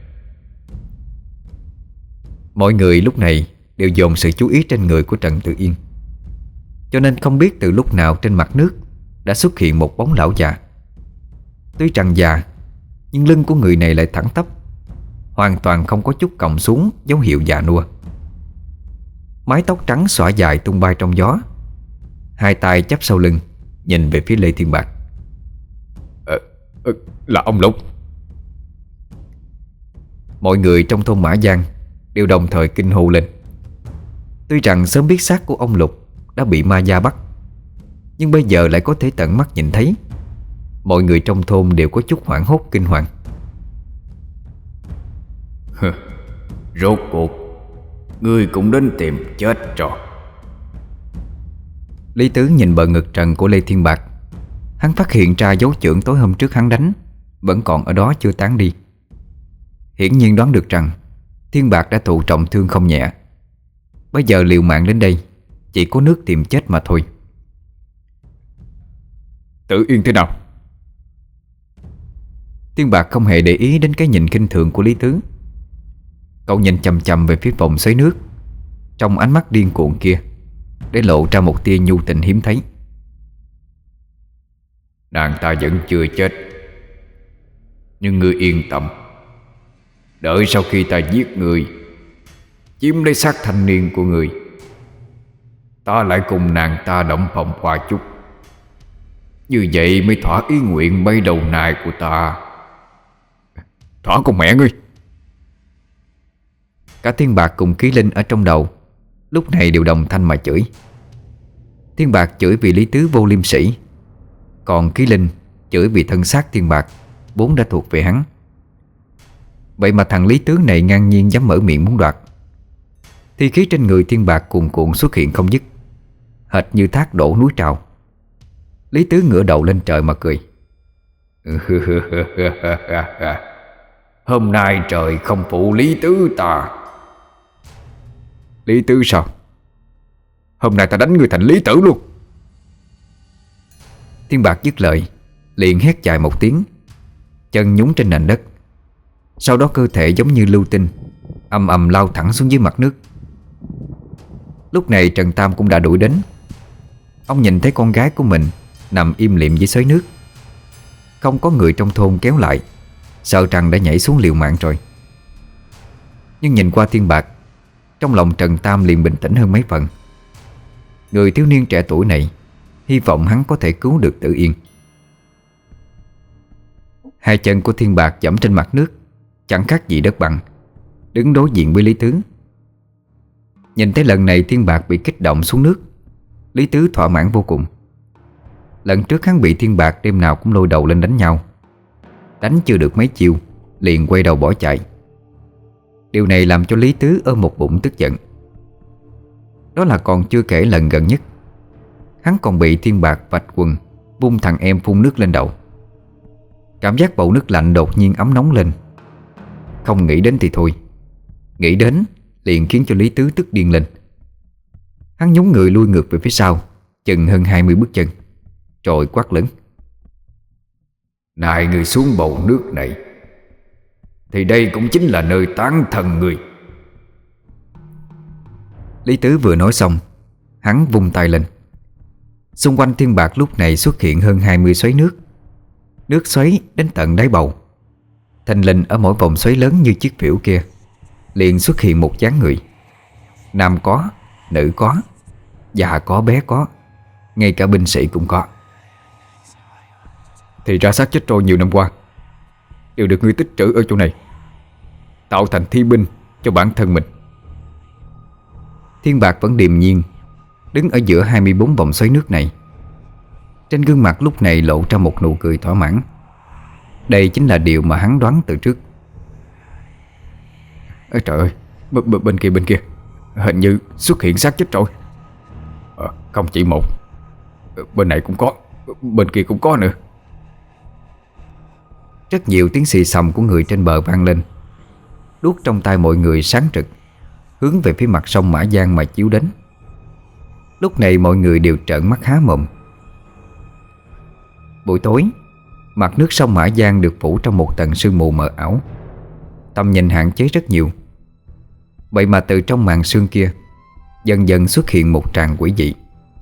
Mọi người lúc này đều dồn sự chú ý trên người của Trần Tử Yên, cho nên không biết từ lúc nào trên mặt nước đã xuất hiện một bóng lão già. Tuy rằng già, nhưng lưng của người này lại thẳng tắp, hoàn toàn không có chút còng xuống dấu hiệu già nua. Mái tóc trắng xõa dài tung bay trong gió, hai tay chắp sau lưng nhìn về phía Lê Thiên Bạc. ờ, ờ, Là ông Lục. Mọi người trong thôn Mã Giang đều đồng thời kinh hô lên. Tuy rằng sớm biết xác của ông Lục đã bị ma da bắt, nhưng bây giờ lại có thể tận mắt nhìn thấy. Mọi người trong thôn đều có chút hoảng hốt kinh hoàng. Rốt cuộc ngươi cũng đến tìm chết rồi. Lý Tứ nhìn bờ ngực trần của Lê Thiên Bạc. Hắn phát hiện ra dấu chưởng tối hôm trước hắn đánh vẫn còn ở đó chưa tán đi. Hiển nhiên đoán được rằng Thiên Bạc đã thụ trọng thương không nhẹ. Bây giờ liều mạng đến đây chỉ có nước tìm chết mà thôi. Tử Yên thế nào? Thiên Bạc không hề để ý đến cái nhìn khinh thường của Lý Tứ. Cậu nhìn chằm chằm về phía vòng xoáy nước, trong ánh mắt điên cuồng kia để lộ ra một tia nhu tình hiếm thấy. Nàng ta vẫn chưa chết, nhưng ngươi yên tâm, đợi sau khi ta giết người, chiếm lấy xác thanh niên của người, ta lại cùng nàng ta động phòng hoa chút. Như vậy mới thỏa ý nguyện bay đầu nài của ta. Thỏa con mẹ ngươi! Cả Thiên Bạc cùng Ký Linh ở trong đầu lúc này đều đồng thanh mà chửi. Thiên Bạc chửi vì Lý Tứ vô liêm sỉ, còn Ký Linh chửi vì thân xác Thiên Bạc vốn đã thuộc về hắn. Vậy mà thằng Lý Tứ này ngang nhiên dám mở miệng muốn đoạt. Thi khí trên người Thiên Bạc cuồn cuộn xuất hiện không dứt, hệt như thác đổ núi trào. Lý Tứ ngửa đầu lên trời mà cười. Hôm nay trời không phụ Lý Tứ ta. Lý Tứ sao? Hôm nay ta đánh người thành Lý Tử luôn. Thiên Bạc dứt lời liền hét dài một tiếng, chân nhúng trên nền đất. Sau đó cơ thể giống như lưu tinh ầm ầm lao thẳng xuống dưới mặt nước. Lúc này Trần Tam cũng đã đuổi đến. Ông nhìn thấy con gái của mình nằm im lìm dưới xoáy nước. Không có người trong thôn kéo lại, sợ rằng đã nhảy xuống liều mạng rồi. Nhưng nhìn qua Thiên Bạc, trong lòng Trần Tam liền bình tĩnh hơn mấy phần. Người thiếu niên trẻ tuổi này hy vọng hắn có thể cứu được Tử Yên. Hai chân của Thiên Bạc dẫm trên mặt nước, chẳng khác gì đất bằng, đứng đối diện với Lý Tứ. Nhìn thấy lần này Thiên Bạc bị kích động xuống nước, Lý Tứ thỏa mãn vô cùng. Lần trước hắn bị Thiên Bạc đêm nào cũng lôi đầu lên đánh nhau, đánh chưa được mấy chiêu liền quay đầu bỏ chạy. Điều này làm cho Lý Tứ ôm một bụng tức giận. Đó là còn chưa kể lần gần nhất, hắn còn bị Thiên Bạc vạch quần vung thằng em phun nước lên đầu. Cảm giác bầu nước lạnh đột nhiên ấm nóng lên. Không nghĩ đến thì thôi, nghĩ đến liền khiến cho Lý Tứ tức điên lên. Hắn nhún người lui ngược về phía sau chừng hơn hai mươi bước chân, rồi quát lớn. Này người xuống bầu nước này thì đây cũng chính là nơi tán thần người. Lý Tứ vừa nói xong, hắn vung tay lên. Xung quanh Thiên Bạc lúc này xuất hiện hơn hai mươi xoáy nước. Nước xoáy đến tận đáy bầu. Thành linh ở mỗi vòng xoáy lớn như chiếc phễu kia liền xuất hiện một dáng người. Nam có, nữ có, già có, bé có, ngay cả binh sĩ cũng có. Thì ra xác chết trôi nhiều năm qua đều được ngươi tích trữ ở chỗ này, tạo thành thi binh cho bản thân mình. Thiên Bạc vẫn điềm nhiên đứng ở giữa hai mươi bốn vòng xoáy nước này. Trên gương mặt lúc này lộ ra một nụ cười thỏa mãn. Đây chính là điều mà hắn đoán từ trước. Ê, trời ơi, b -b bên kia bên kia hình như xuất hiện xác chết rồi. à, Không chỉ một, bên này cũng có, bên kia cũng có nữa. Rất nhiều tiếng xì xầm của người trên bờ vang lên. Đuốc trong tay mọi người sáng trực, hướng về phía mặt sông Mã Giang mà chiếu đến. Lúc này mọi người đều trợn mắt há mồm. Buổi tối, mặt nước sông Mã Giang được phủ trong một tầng sương mù mờ ảo, tầm nhìn hạn chế rất nhiều. Vậy mà từ trong màn sương kia dần dần xuất hiện một tràng quỷ dị.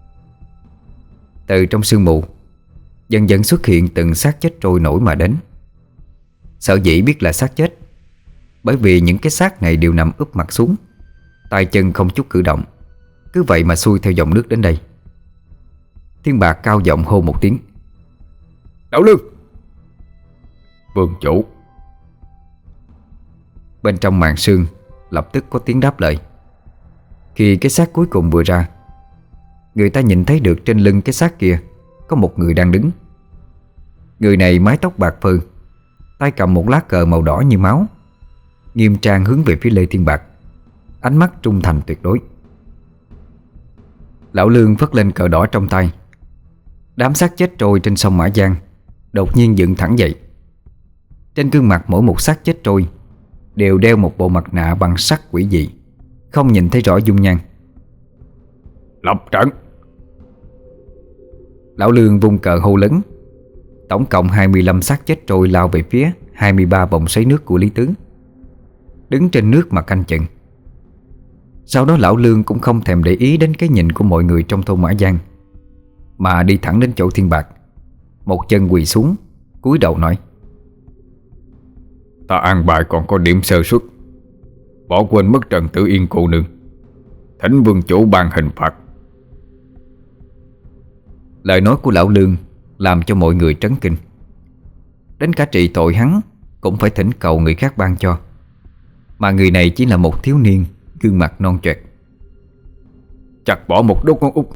Từ trong sương mù dần dần xuất hiện từng xác chết trôi nổi mà đến. Sở dĩ biết là xác chết bởi vì những cái xác này đều nằm úp mặt xuống, tay chân không chút cử động, cứ vậy mà xuôi theo dòng nước đến đây. Thiên Bạc cao giọng hô một tiếng. Đảo Lương! Vương chủ! Bên trong màn sương lập tức có tiếng đáp lời. Khi cái xác cuối cùng vừa ra, người ta nhìn thấy được trên lưng cái xác kia có một người đang đứng. Người này mái tóc bạc phơ, tay cầm một lá cờ màu đỏ như máu, nghiêm trang hướng về phía Lê Thiên Bạc, ánh mắt trung thành tuyệt đối. Lão Lương phất lên cờ đỏ trong tay. Đám xác chết trôi trên sông Mã Giang đột nhiên dựng thẳng dậy. Trên gương mặt mỗi một xác chết trôi đều đeo một bộ mặt nạ bằng sắt quỷ dị, không nhìn thấy rõ dung nhan. Lập trận! Lão Lương vung cờ hô lớn. Tổng cộng hai mươi lăm xác chết trôi lao về phía hai mươi ba vòng xoáy nước của Lý Tứ, đứng trên nước mà canh chừng. Sau đó lão Lương cũng không thèm để ý đến cái nhìn của mọi người trong thôn Mã Giang, mà đi thẳng đến chỗ Thiên Bạc, một chân quỳ xuống, cúi đầu nói: Ta an bài còn có điểm sơ suất, bỏ quên mất Trần Tử Yên cô nương, thỉnh vương chủ ban hình phạt. Lời nói của lão Lương làm cho mọi người trấn kinh. Đến cả trị tội hắn cũng phải thỉnh cầu người khác ban cho, mà người này chỉ là một thiếu niên gương mặt non choẹt. Chặt bỏ một đốt ngón út.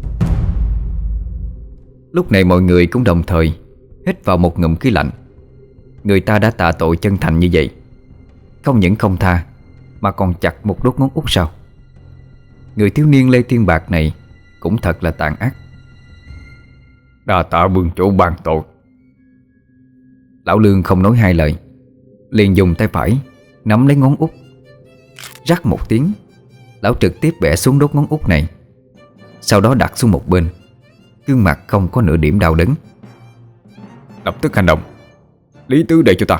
Lúc này mọi người cũng đồng thời hít vào một ngụm khí lạnh. Người ta đã tạ tội chân thành như vậy, không những không tha mà còn chặt một đốt ngón út sao? Người thiếu niên Lê Thiên Bạc này cũng thật là tàn ác. Đa tạ vương chủ ban tội. Lão Lương không nói hai lời, liền dùng tay phải nắm lấy ngón út. Rắc một tiếng, lão trực tiếp bẻ xuống đốt ngón út này, sau đó đặt xuống một bên, gương mặt không có nửa điểm đau đớn. Lập tức hành động. Lý Tứ để cho ta.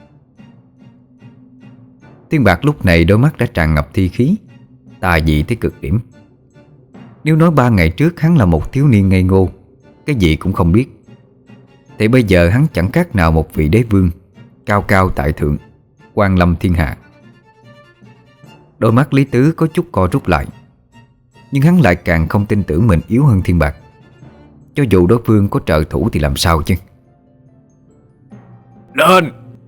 Thiên Bạc lúc này đôi mắt đã tràn ngập thi khí, tà dị tới cực điểm. Nếu nói ba ngày trước hắn là một thiếu niên ngây ngô, cái gì cũng không biết, thì bây giờ hắn chẳng khác nào một vị đế vương cao cao tại thượng, quan lâm thiên hạ. Đôi mắt Lý Tứ có chút co rút lại, nhưng hắn lại càng không tin tưởng mình yếu hơn Thiên Bạc. Cho dù đối phương có trợ thủ thì làm sao chứ? Lên!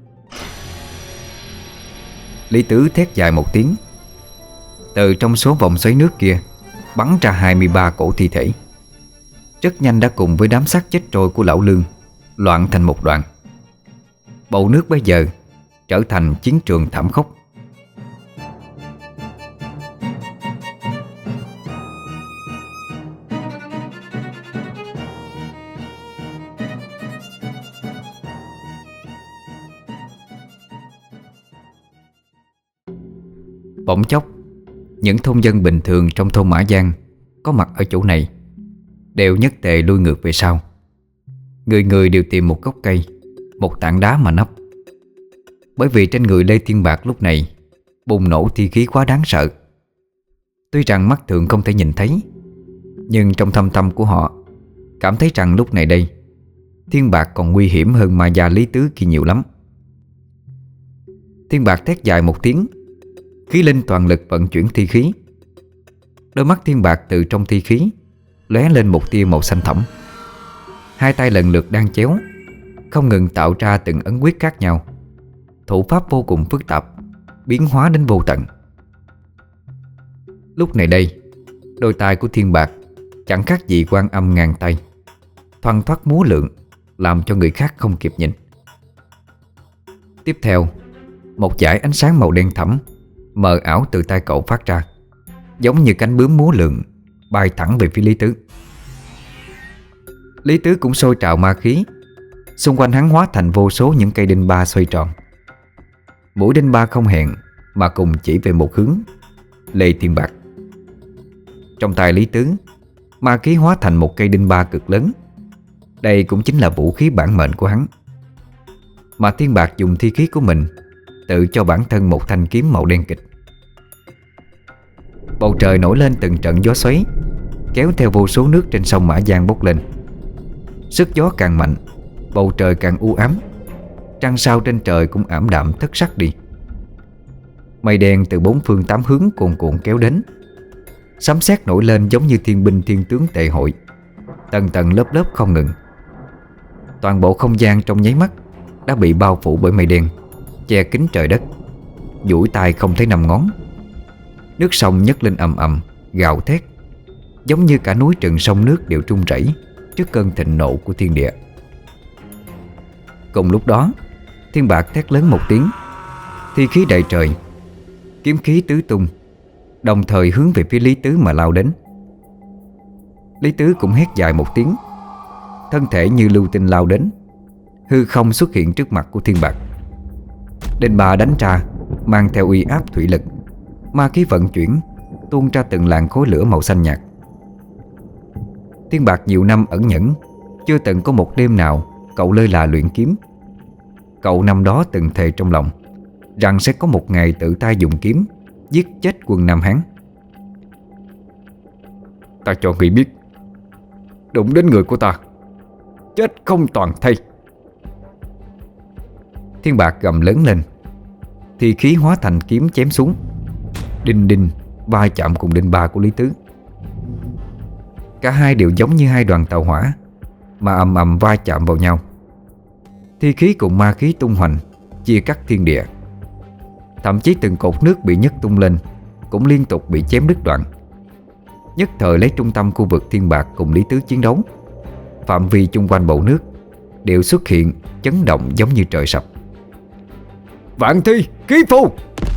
Lý Tứ thét dài một tiếng. Từ trong số vòng xoáy nước kia bắn ra hai mươi ba cổ thi thể, rất nhanh đã cùng với đám xác chết trôi của lão Lương loạn thành một đoạn. Bầu nước bây giờ trở thành chiến trường thảm khốc. Bỗng chốc, những thôn dân bình thường trong thôn Mã Giang có mặt ở chỗ này đều nhất tề lui ngược về sau. Người người đều tìm một gốc cây, một tảng đá mà nấp. Bởi vì trên người Lê Thiên Bạc lúc này bùng nổ thi khí quá đáng sợ. Tuy rằng mắt thường không thể nhìn thấy, nhưng trong thâm tâm của họ cảm thấy rằng lúc này đây Thiên Bạc còn nguy hiểm hơn ma già Lý Tứ kia nhiều lắm. Thiên Bạc thét dài một tiếng, khí linh toàn lực vận chuyển thi khí. Đôi mắt Thiên Bạc từ trong thi khí lóe lên một tia màu xanh thẫm. Hai tay lần lượt đang chéo, không ngừng tạo ra từng ấn quyết khác nhau. Thủ pháp vô cùng phức tạp, biến hóa đến vô tận. Lúc này đây, đôi tay của Thiên Bạc chẳng khác gì Quan Âm ngàn tay, thoăn thoắt múa lượn, làm cho người khác không kịp nhìn. Tiếp theo, một dải ánh sáng màu đen thẫm mờ ảo từ tay cậu phát ra, giống như cánh bướm múa lượn, bay thẳng về phía Lý Tứ. Lý Tứ cũng sôi trào ma khí, xung quanh hắn hóa thành vô số những cây đinh ba xoay tròn. Mũi đinh ba không hẹn mà cùng chỉ về một hướng, Lê Thiên Bạc. Trong tay Lý Tứ, ma khí hóa thành một cây đinh ba cực lớn. Đây cũng chính là vũ khí bản mệnh của hắn. Mà Thiên Bạc dùng thi khí của mình tự cho bản thân một thanh kiếm màu đen kịch. Bầu trời nổi lên từng trận gió xoáy, kéo theo vô số nước trên sông Mã Giang bốc lên. Sức gió càng mạnh, bầu trời càng u ám. Trăng sao trên trời cũng ảm đạm thất sắc đi. Mây đen từ bốn phương tám hướng cuồn cuộn kéo đến. Sấm sét nổi lên giống như thiên binh thiên tướng tề hội, tầng tầng lớp lớp không ngừng. Toàn bộ không gian trong nháy mắt đã bị bao phủ bởi mây đen, che kín trời đất, duỗi tay không thấy năm ngón. Nước sông nhấc lên ầm ầm, gào thét. giống như cả núi rừng sông nước đều rung rẩy trước cơn thịnh nộ của thiên địa. Cùng lúc đó, Thiên Bạc thét lớn một tiếng, thi khí đầy trời, kiếm khí tứ tung, đồng thời hướng về phía Lý Tứ mà lao đến. Lý Tứ cũng hét dài một tiếng, thân thể như lưu tinh lao đến, hư không xuất hiện trước mặt của Thiên Bạc. Đinh Ba đánh ra mang theo uy áp thủy lực, ma khí vận chuyển, tuôn ra từng làn khối lửa màu xanh nhạt. Thiên Bạc nhiều năm ẩn nhẫn, chưa từng có một đêm nào cậu lơ là luyện kiếm. Cậu năm đó từng thề trong lòng rằng sẽ có một ngày tự tay dùng kiếm giết chết quân Nam Hán. Ta cho ngươi biết, đụng đến người của ta, chết không toàn thây. Thiên Bạc gầm lớn lên, thì khí hóa thành kiếm chém xuống. Đinh đinh va chạm cùng Đinh Ba của Lý Tứ. Cả hai đều giống như hai đoàn tàu hỏa mà ầm ầm va chạm vào nhau. Thi khí cùng ma khí tung hoành, chia cắt thiên địa. Thậm chí từng cột nước bị nhấc tung lên cũng liên tục bị chém đứt đoạn. Nhất thời lấy trung tâm khu vực Thiên Bạc cùng Lý Tứ chiến đấu, phạm vi chung quanh bầu nước đều xuất hiện chấn động giống như trời sập. Vạn thi khí phù!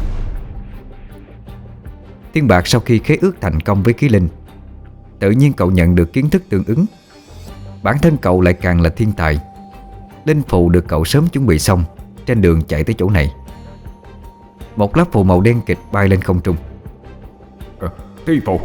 Thiên Bạc sau khi khế ước thành công với Khí Linh, tự nhiên cậu nhận được kiến thức tương ứng. Bản thân cậu lại càng là thiên tài. Linh phù được cậu sớm chuẩn bị xong trên đường chạy tới chỗ này. Một lá phù màu đen kịch bay lên không trung. à, Thi phù!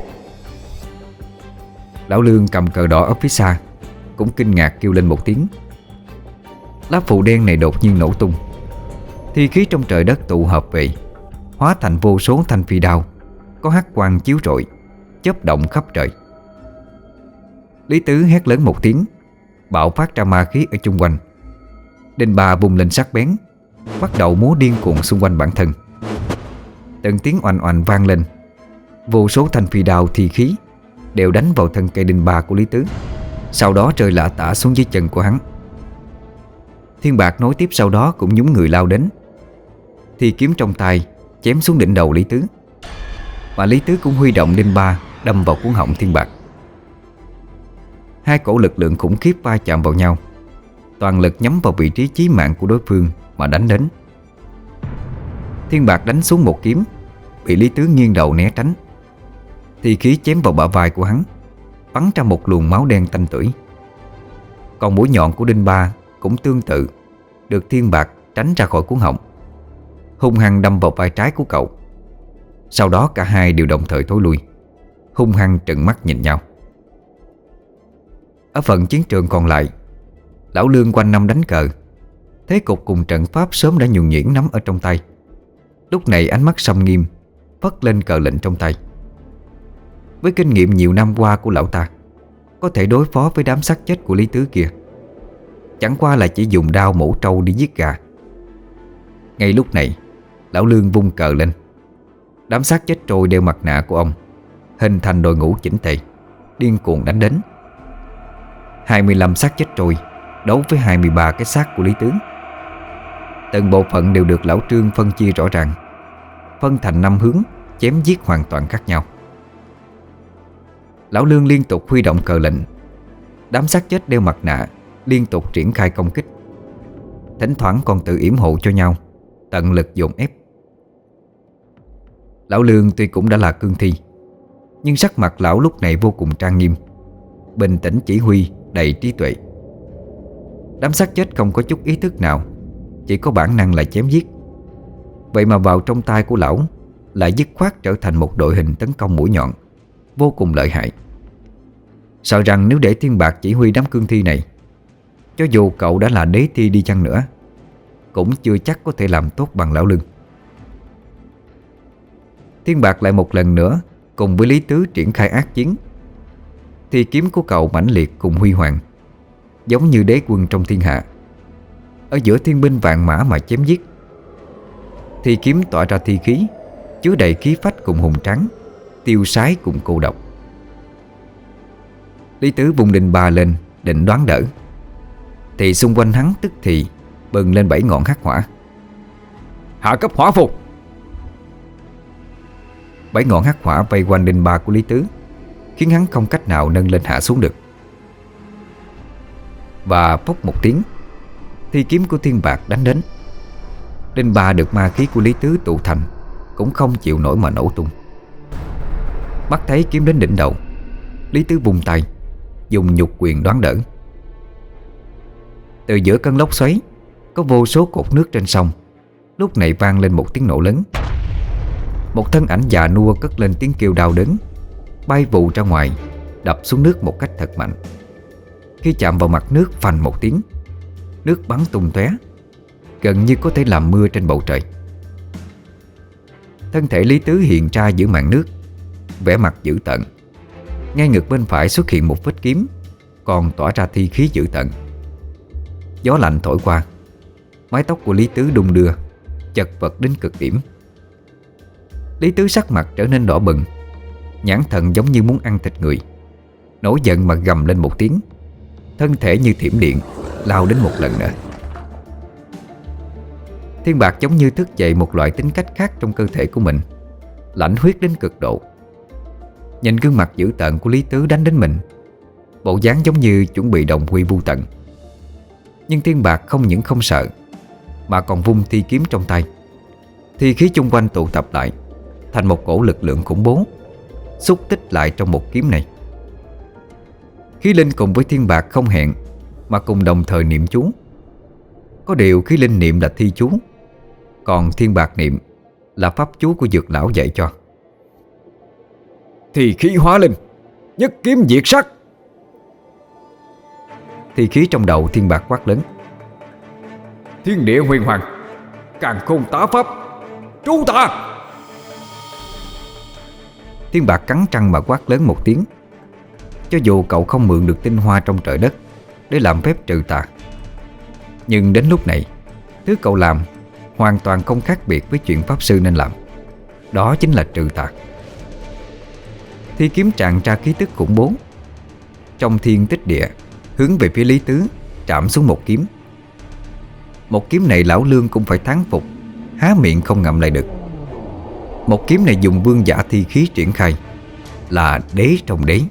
Lão Lương cầm cờ đỏ ở phía xa cũng kinh ngạc kêu lên một tiếng. Lá phù đen này đột nhiên nổ tung, thi khí trong trời đất tụ hợp về, hóa thành vô số thanh phi đao có hắc quang chiếu rọi, chớp động khắp trời. Lý Tứ hét lớn một tiếng, bạo phát ra ma khí ở chung quanh. Đinh Ba bùng lên sắc bén, bắt đầu múa điên cuồng xung quanh bản thân. Từng tiếng oanh oanh vang lên, vô số thanh phi đao thi khí đều đánh vào thân cây đinh ba của Lý Tứ, sau đó rơi lả tả xuống dưới chân của hắn. Thiên Bạc nối tiếp sau đó cũng nhúng người lao đến, thì kiếm trong tay chém xuống đỉnh đầu Lý Tứ, mà Lý Tứ cũng huy động đinh ba đâm vào cuống họng Thiên Bạc. Hai cổ lực lượng khủng khiếp va chạm vào nhau, toàn lực nhắm vào vị trí chí mạng của đối phương mà đánh đến. Thiên Bạc đánh xuống một kiếm, bị Lý Tứ nghiêng đầu né tránh, thì khí chém vào bả vai của hắn, bắn ra một luồng máu đen tanh tưởi. Còn mũi nhọn của đinh ba cũng tương tự, được Thiên Bạc tránh ra khỏi cuống họng, hung hăng đâm vào vai trái của cậu. Sau đó cả hai đều đồng thời thối lui, hung hăng trừng mắt nhìn nhau. Ở phần chiến trường còn lại, Lão Lương quanh năm đánh cờ, thế cục cùng trận pháp sớm đã nhuần nhuyễn nắm ở trong tay. Lúc này ánh mắt sâm nghiêm, phất lên cờ lệnh trong tay. Với kinh nghiệm nhiều năm qua của lão ta, có thể đối phó với đám xác chết của Lý Tứ kia, chẳng qua là chỉ dùng đao mổ trâu đi giết gà. Ngay lúc này, Lão Lương vung cờ lên. Đám xác chết trôi đeo mặt nạ của ông hình thành đội ngũ chỉnh tề, điên cuồng đánh đến. hai mươi lăm xác chết trôi đấu với hai mươi ba cái xác của Lý Tứ. Từng bộ phận đều được Lão Trương phân chia rõ ràng, phân thành năm hướng chém giết hoàn toàn khác nhau. Lão Lương liên tục huy động cờ lệnh. Đám xác chết đeo mặt nạ liên tục triển khai công kích, thỉnh thoảng còn tự yểm hộ cho nhau, tận lực dồn ép. Lão Lương tuy cũng đã là cương thi, nhưng sắc mặt lão lúc này vô cùng trang nghiêm, bình tĩnh chỉ huy, đầy trí tuệ. Đám xác chết không có chút ý thức nào, chỉ có bản năng là chém giết. Vậy mà vào trong tay của lão lại dứt khoát trở thành một đội hình tấn công mũi nhọn, vô cùng lợi hại. Sợ rằng nếu để Thiên Bạc chỉ huy đám cương thi này, cho dù cậu đã là đế thi đi chăng nữa, cũng chưa chắc có thể làm tốt bằng Lão Lương. Thiên Bạc lại một lần nữa cùng với Lý Tứ triển khai ác chiến. Thì kiếm của cậu mãnh liệt cùng huy hoàng, giống như đế quân trong thiên hạ, ở giữa thiên binh vạn mã mà chém giết. Thì kiếm tỏa ra thi khí, chứa đầy khí phách cùng hùng tráng, tiêu sái cùng cô độc. Lý Tứ vùng đinh ba lên định đoán đỡ, thì xung quanh hắn tức thì bừng lên bảy ngọn hắc hỏa. Hạ cấp hỏa phù! Bảy ngọn hắc hỏa vây quanh đinh ba của Lý Tứ, khiến hắn không cách nào nâng lên hạ xuống được. Và phốc một tiếng, thi kiếm của Thiên Bạc đánh đến. Đinh Ba được ma khí của Lý Tứ tụ thành cũng không chịu nổi mà nổ tung. Mắt thấy kiếm đến đỉnh đầu, Lý Tứ vùng tay, dùng nhục quyền đoán đỡ. Từ giữa cơn lốc xoáy, có vô số cột nước trên sông lúc này vang lên một tiếng nổ lớn. Một thân ảnh già nua cất lên tiếng kêu đau đớn, bay vụt ra ngoài, đập xuống nước một cách thật mạnh. Khi chạm vào mặt nước phành một tiếng, nước bắn tung tóe, gần như có thể làm mưa trên bầu trời. Thân thể Lý Tứ hiện ra giữa màn nước, vẻ mặt dữ tợn. Ngay ngực bên phải xuất hiện một vết kiếm, còn tỏa ra thi khí dữ tợn. Gió lạnh thổi qua, mái tóc của Lý Tứ đung đưa, chật vật đến cực điểm. Lý Tứ sắc mặt trở nên đỏ bừng, nhãn thần giống như muốn ăn thịt người. Nổi giận mà gầm lên một tiếng, thân thể như thiểm điện lao đến một lần nữa. Thiên Bạc giống như thức dậy một loại tính cách khác trong cơ thể của mình, lãnh huyết đến cực độ. Nhìn gương mặt dữ tợn của Lý Tứ đánh đến mình, bộ dáng giống như chuẩn bị đồng quy vu tận. Nhưng Thiên Bạc không những không sợ, mà còn vung thi kiếm trong tay. Thi khí chung quanh tụ tập lại thành một cổ lực lượng khủng bố, xúc tích lại trong một kiếm này. Khí linh cùng với Thiên Bạc không hẹn mà cùng đồng thời niệm chú. Có điều khí linh niệm là thi chú, còn Thiên Bạc niệm là pháp chú của Dược lão dạy cho. Thì khí hóa linh, nhất kiếm diệt sát. Thi khí trong đầu Thiên Bạc quát lớn: Thiên địa huyền hoàng, càn khôn tá pháp, trú ta! Thiên Bạc cắn răng mà quát lớn một tiếng. Cho dù cậu không mượn được tinh hoa trong trời đất để làm phép trừ tà, nhưng đến lúc này, thứ cậu làm hoàn toàn không khác biệt với chuyện pháp sư nên làm. Đó chính là trừ tà. Thi kiếm tràn ra khí tức khủng bố, trong thiên tích địa, hướng về phía Lý Tứ, trảm xuống một kiếm. Một kiếm này lão Lương cũng phải thán phục, há miệng không ngậm lại được. Một kiếm này dùng vương giả thi khí triển khai, là đế trong đế.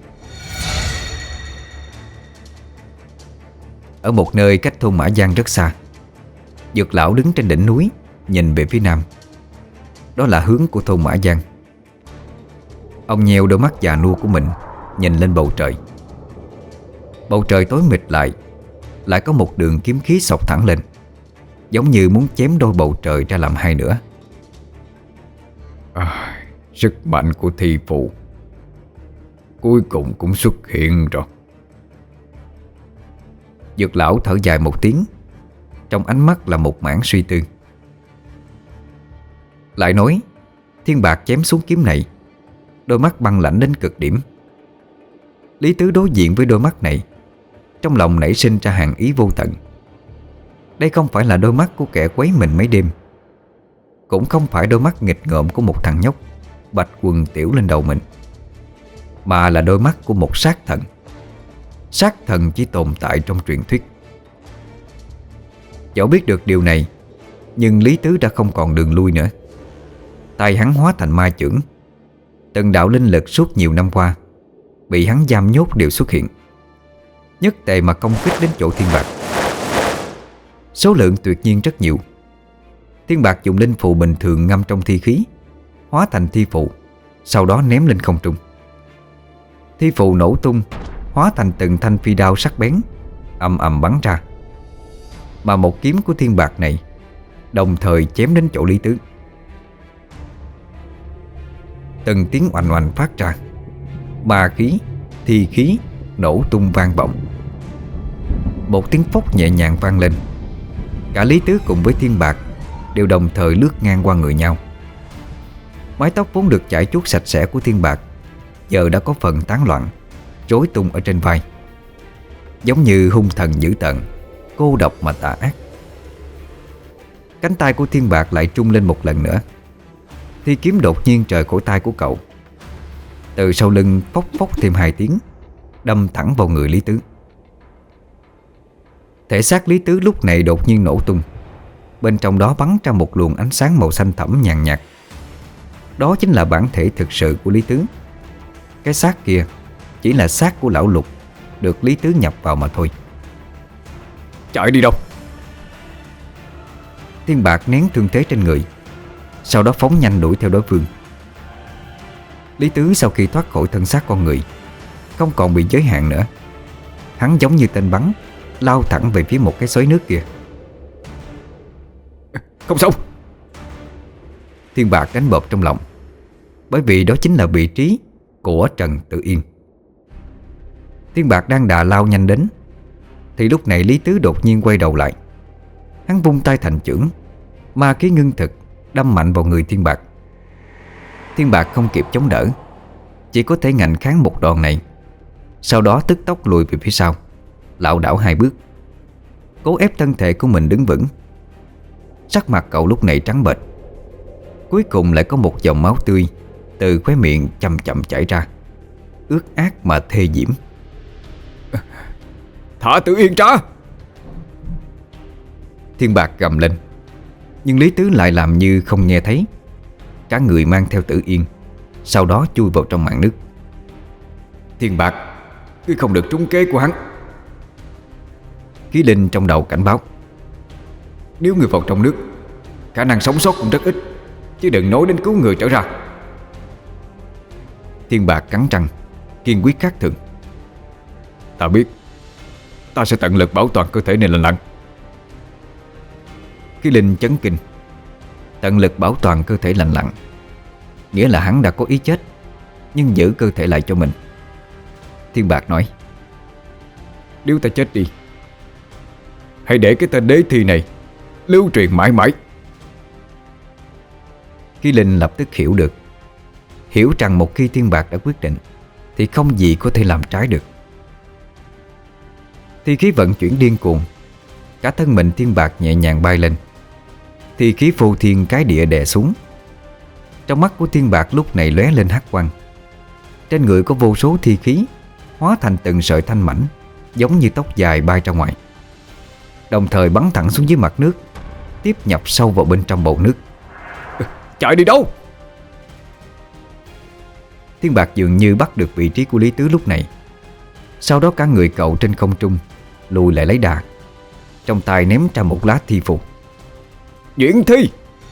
Ở một nơi cách thôn Mã Giang rất xa, Dược lão đứng trên đỉnh núi, nhìn về phía nam. Đó là hướng của thôn Mã Giang. Ông nheo đôi mắt già nua của mình, nhìn lên bầu trời. Bầu trời tối mịt lại, lại có một đường kiếm khí xộc thẳng lên, giống như muốn chém đôi bầu trời ra làm hai nửa. À, sức mạnh của thi phụ cuối cùng cũng xuất hiện rồi. Dược lão thở dài một tiếng, trong ánh mắt là một mảng suy tư. Lại nói, Thiên Bạc chém xuống kiếm này, đôi mắt băng lãnh đến cực điểm. Lý Tứ đối diện với đôi mắt này, trong lòng nảy sinh ra hàng ý vô tận. Đây không phải là đôi mắt của kẻ quấy mình mấy đêm, cũng không phải đôi mắt nghịch ngợm của một thằng nhóc bạch quần tiểu lên đầu mình, mà là đôi mắt của một sát thần. Sát thần chỉ tồn tại trong truyền thuyết. Dẫu biết được điều này, nhưng Lý Tứ đã không còn đường lui nữa. Tay hắn hóa thành ma chưởng, từng đạo linh lực suốt nhiều năm qua bị hắn giam nhốt đều xuất hiện, nhất tề mà công kích đến chỗ Thiên Bạc. Số lượng tuyệt nhiên rất nhiều. Thiên Bạc dùng linh phù bình thường ngâm trong thi khí, hóa thành thi phù, sau đó ném lên không trung. Thi phù nổ tung, hóa thành từng thanh phi đao sắc bén, ầm ầm bắn ra. Mà một kiếm của Thiên Bạc này đồng thời chém đến chỗ Lý Tứ. Từng tiếng oanh oanh phát ra, ma khí, thi khí nổ tung vang vọng. Một tiếng phốc nhẹ nhàng vang lên. Cả Lý Tứ cùng với Thiên Bạc đều đồng thời lướt ngang qua người nhau. Mái tóc vốn được chải chuốt sạch sẽ của Thiên Bạc giờ đã có phần tán loạn, rối tung ở trên vai, giống như hung thần dữ tợn, cô độc mà tà ác. Cánh tay của Thiên Bạc lại trung lên một lần nữa. Thi kiếm đột nhiên rời cổ tay của cậu, từ sau lưng phốc phốc thêm hai tiếng, đâm thẳng vào người Lý Tứ. Thể xác Lý Tứ lúc này đột nhiên nổ tung, bên trong đó bắn ra một luồng ánh sáng màu xanh thẫm nhàn nhạt. Đó chính là bản thể thực sự của Lý Tứ. Cái xác kia chỉ là xác của lão Lục được Lý Tứ nhập vào mà thôi. Chạy đi đâu? Thiên Bạc nén thương thế trên người, sau đó phóng nhanh đuổi theo đối phương. Lý Tứ sau khi thoát khỏi thân xác con người, không còn bị giới hạn nữa. Hắn giống như tên bắn, lao thẳng về phía một cái xoáy nước kia. Không xong! Thiên Bạc đánh bợp trong lòng, bởi vì đó chính là vị trí của Trần Tử Yên. Thiên Bạc đang đà lao nhanh đến, thì lúc này Lý Tứ đột nhiên quay đầu lại. Hắn vung tay thành chưởng, ma khí ngưng thực đâm mạnh vào người Thiên Bạc. Thiên Bạc không kịp chống đỡ, chỉ có thể ngạnh kháng một đòn này. Sau đó tức tốc lùi về phía sau, lảo đảo hai bước, cố ép thân thể của mình đứng vững. Sắc mặt cậu lúc này trắng bệch, cuối cùng lại có một dòng máu tươi từ khóe miệng chậm chậm chảy ra, ướt át mà thê diễm. Thả Tử Yên ra! Thiên Bạc gầm lên, nhưng Lý Tứ lại làm như không nghe thấy, cả người mang theo Tử Yên, sau đó chui vào trong màn nước. Thiên Bạc, ngươi không được trúng kế của hắn. Khí linh trong đầu cảnh báo. Nếu ngươi vào trong nước, khả năng sống sót cũng rất ít, chứ đừng nói đến cứu người trở ra. Thiên Bạc cắn răng, kiên quyết khác thường. Ta biết, ta sẽ tận lực bảo toàn cơ thể này lành lặn. Khí linh chấn kinh. Tận lực bảo toàn cơ thể lành lặn nghĩa là hắn đã có ý chết, nhưng giữ cơ thể lại cho mình. Thiên Bạc nói, nếu ta chết đi, hãy để cái tên đế thi này lưu truyền mãi mãi. Khí linh lập tức hiểu được, hiểu rằng một khi Thiên Bạc đã quyết định thì không gì có thể làm trái được. Thi khí vận chuyển điên cuồng, cả thân mình Thiên Bạc nhẹ nhàng bay lên. Thi khí phô thiên cái địa đè xuống. Trong mắt của Thiên Bạc lúc này lóe lên hắc quang. Trên người có vô số thi khí hóa thành từng sợi thanh mảnh, giống như tóc dài bay ra ngoài, đồng thời bắn thẳng xuống dưới mặt nước, tiếp nhập sâu vào bên trong bầu nước. Chạy đi đâu? Thiên Bạc dường như bắt được vị trí của Lý Tứ lúc này. Sau đó cả người cậu trên không trung lùi lại lấy đà, trong tay ném ra một lá thi phù. Diễn thi!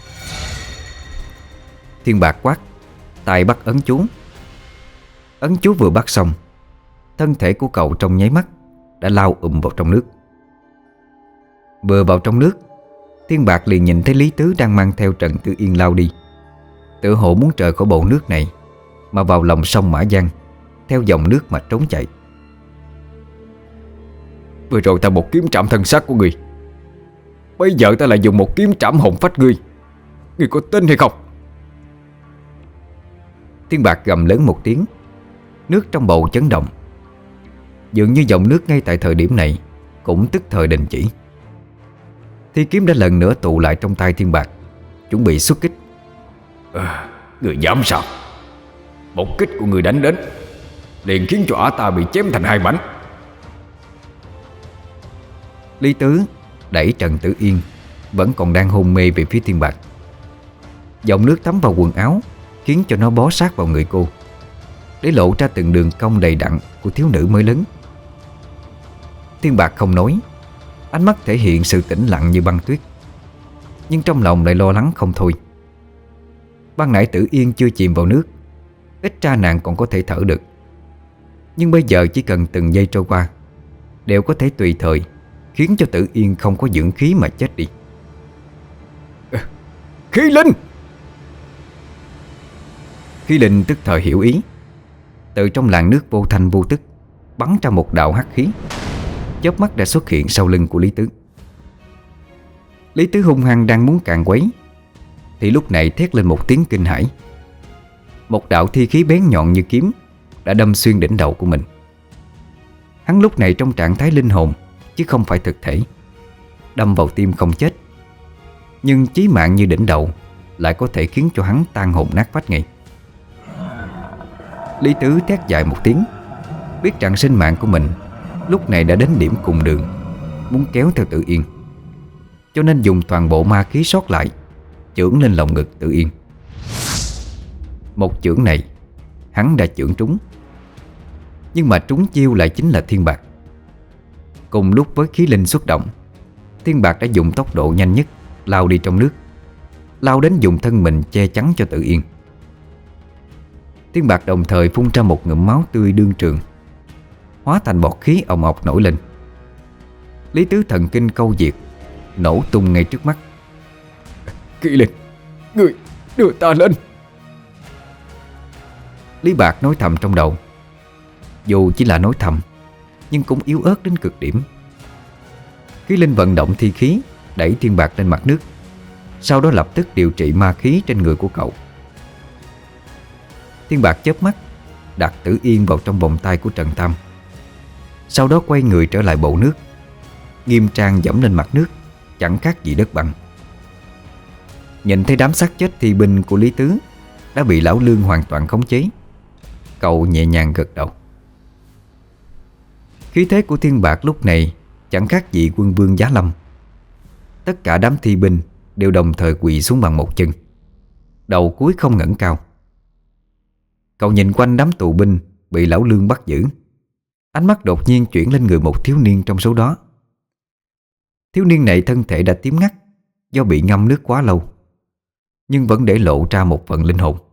Thiên Bạc quát, tay bắt ấn chú. Ấn chú vừa bắt xong, thân thể của cậu trong nháy mắt đã lao ùm vào trong nước. Vừa vào trong nước, Thiên Bạc liền nhìn thấy Lý Tứ đang mang theo Trần Tử Yên lao đi, tựa hồ muốn rời khỏi bầu nước này mà vào lòng sông Mã Giang, theo dòng nước mà trốn chạy. Vừa rồi ta một kiếm trảm thân xác của người, bây giờ ta lại dùng một kiếm trảm hồn phách ngươi. Ngươi có tin hay không? Thiên Bạc gầm lớn một tiếng, nước trong bầu chấn động. Dường như dòng nước ngay tại thời điểm này cũng tức thời đình chỉ. Thi kiếm đã lần nữa tụ lại trong tay Thiên Bạc, chuẩn bị xuất kích. À, người dám sao? Một kích của người đánh đến liền khiến cho ả ta bị chém thành hai mảnh. Lý Tứ đẩy Trần Tử Yên vẫn còn đang hôn mê về phía Thiên Bạc. Dòng nước thấm vào quần áo khiến cho nó bó sát vào người cô, để lộ ra từng đường cong đầy đặn của thiếu nữ mới lớn. Thiên Bạc không nói, ánh mắt thể hiện sự tĩnh lặng như băng tuyết, nhưng trong lòng lại lo lắng không thôi. Ban nãy Tử Yên chưa chìm vào nước, ít ra nàng còn có thể thở được, nhưng bây giờ chỉ cần từng giây trôi qua đều có thể tùy thời khiến cho Tử Yên không có dưỡng khí mà chết đi. Khí linh! Khí linh tức thời hiểu ý, từ trong làn nước vô thanh vô tức bắn ra một đạo hắc khí, chớp mắt đã xuất hiện sau lưng của Lý Tứ. Lý Tứ hung hăng đang muốn càn quấy, thì lúc này thét lên một tiếng kinh hãi. Một đạo thi khí bén nhọn như kiếm đã đâm xuyên đỉnh đầu của mình. Hắn lúc này trong trạng thái linh hồn chứ không phải thực thể, đâm vào tim không chết, nhưng chí mạng như đỉnh đầu lại có thể khiến cho hắn tan hồn nát phách ngay. Lý Tứ thét dài một tiếng, biết rằng sinh mạng của mình lúc này đã đến điểm cùng đường, muốn kéo theo Tử Yên, cho nên dùng toàn bộ ma khí sót lại chưởng lên lồng ngực Tử Yên. Một chưởng này hắn đã chưởng trúng. Nhưng mà trúng chiêu lại chính là Thiên Bạc. Cùng lúc với khí linh xuất động, Thiên Bạc đã dùng tốc độ nhanh nhất lao đi trong nước, lao đến dùng thân mình che chắn cho Tử Yên. Thiên Bạc đồng thời phun ra một ngụm máu tươi đương trường, hóa thành bọt khí ồng ọc nổi lên. Lý Tứ thần kinh câu diệt, nổ tung ngay trước mắt. Kỵ linh, người đưa ta lên. Lý Bạc nói thầm trong đầu. Dù chỉ là nói thầm, nhưng cũng yếu ớt đến cực điểm. Khí linh vận động thi khí, đẩy Thiên Bạc lên mặt nước, sau đó lập tức điều trị ma khí trên người của cậu. Thiên Bạc chớp mắt đặt Tử Yên vào trong vòng tay của Trần Tam, sau đó quay người trở lại bộ nước, nghiêm trang dẫm lên mặt nước, chẳng khác gì đất bằng. Nhìn thấy đám xác chết thi binh của Lý Tứ đã bị lão Lương hoàn toàn khống chế, cậu nhẹ nhàng gật đầu. Khí thế của Thiên Bạc lúc này chẳng khác gì quân vương giá lâm. Tất cả đám thi binh đều đồng thời quỳ xuống bằng một chân, đầu cúi không ngẩng cao. Cậu nhìn quanh đám tù binh bị lão Lương bắt giữ, ánh mắt đột nhiên chuyển lên người một thiếu niên trong số đó. Thiếu niên này thân thể đã tím ngắt do bị ngâm nước quá lâu, nhưng vẫn để lộ ra một phần linh hồn.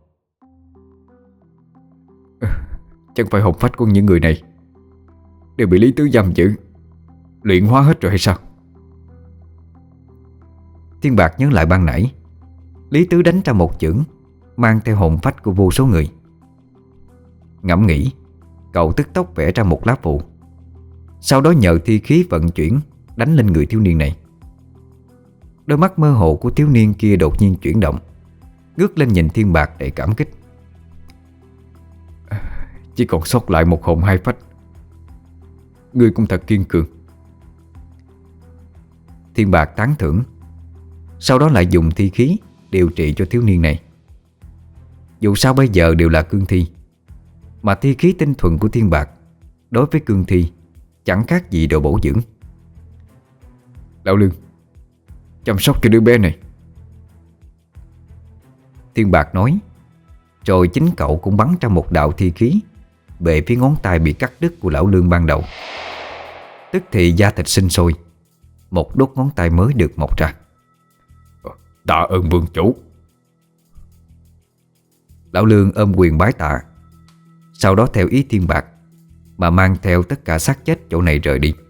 Chẳng phải hồn phách của những người này đều bị Lý Tứ giam giữ, luyện hóa hết rồi hay sao? Thiên Bạc nhớ lại ban nãy Lý Tứ đánh ra một chưởng mang theo hồn phách của vô số người. Ngẫm nghĩ, cậu tức tốc vẽ ra một lá phù, sau đó nhờ thi khí vận chuyển đánh lên người thiếu niên này. Đôi mắt mơ hồ của thiếu niên kia đột nhiên chuyển động, ngước lên nhìn Thiên Bạc đầy cảm kích. Chỉ còn sót lại một hồn hai phách, ngươi cũng thật kiên cường. Thiên Bạc tán thưởng, sau đó lại dùng thi khí điều trị cho thiếu niên này. Dù sao bây giờ đều là cương thi, mà thi khí tinh thuần của Thiên Bạc đối với cương thi chẳng khác gì đồ bổ dưỡng. Lão Lương, chăm sóc cho đứa bé này. Thiên Bạc nói, rồi chính cậu cũng bắn ra một đạo thi khí về phía ngón tay bị cắt đứt của lão Lương ban đầu. Tức thì da thịt sinh sôi, một đốt ngón tay mới được mọc ra. Tạ ơn vương chủ. Lão Lương ôm quyền bái tạ, sau đó theo ý Thiên Bạc mà mang theo tất cả xác chết chỗ này rời đi.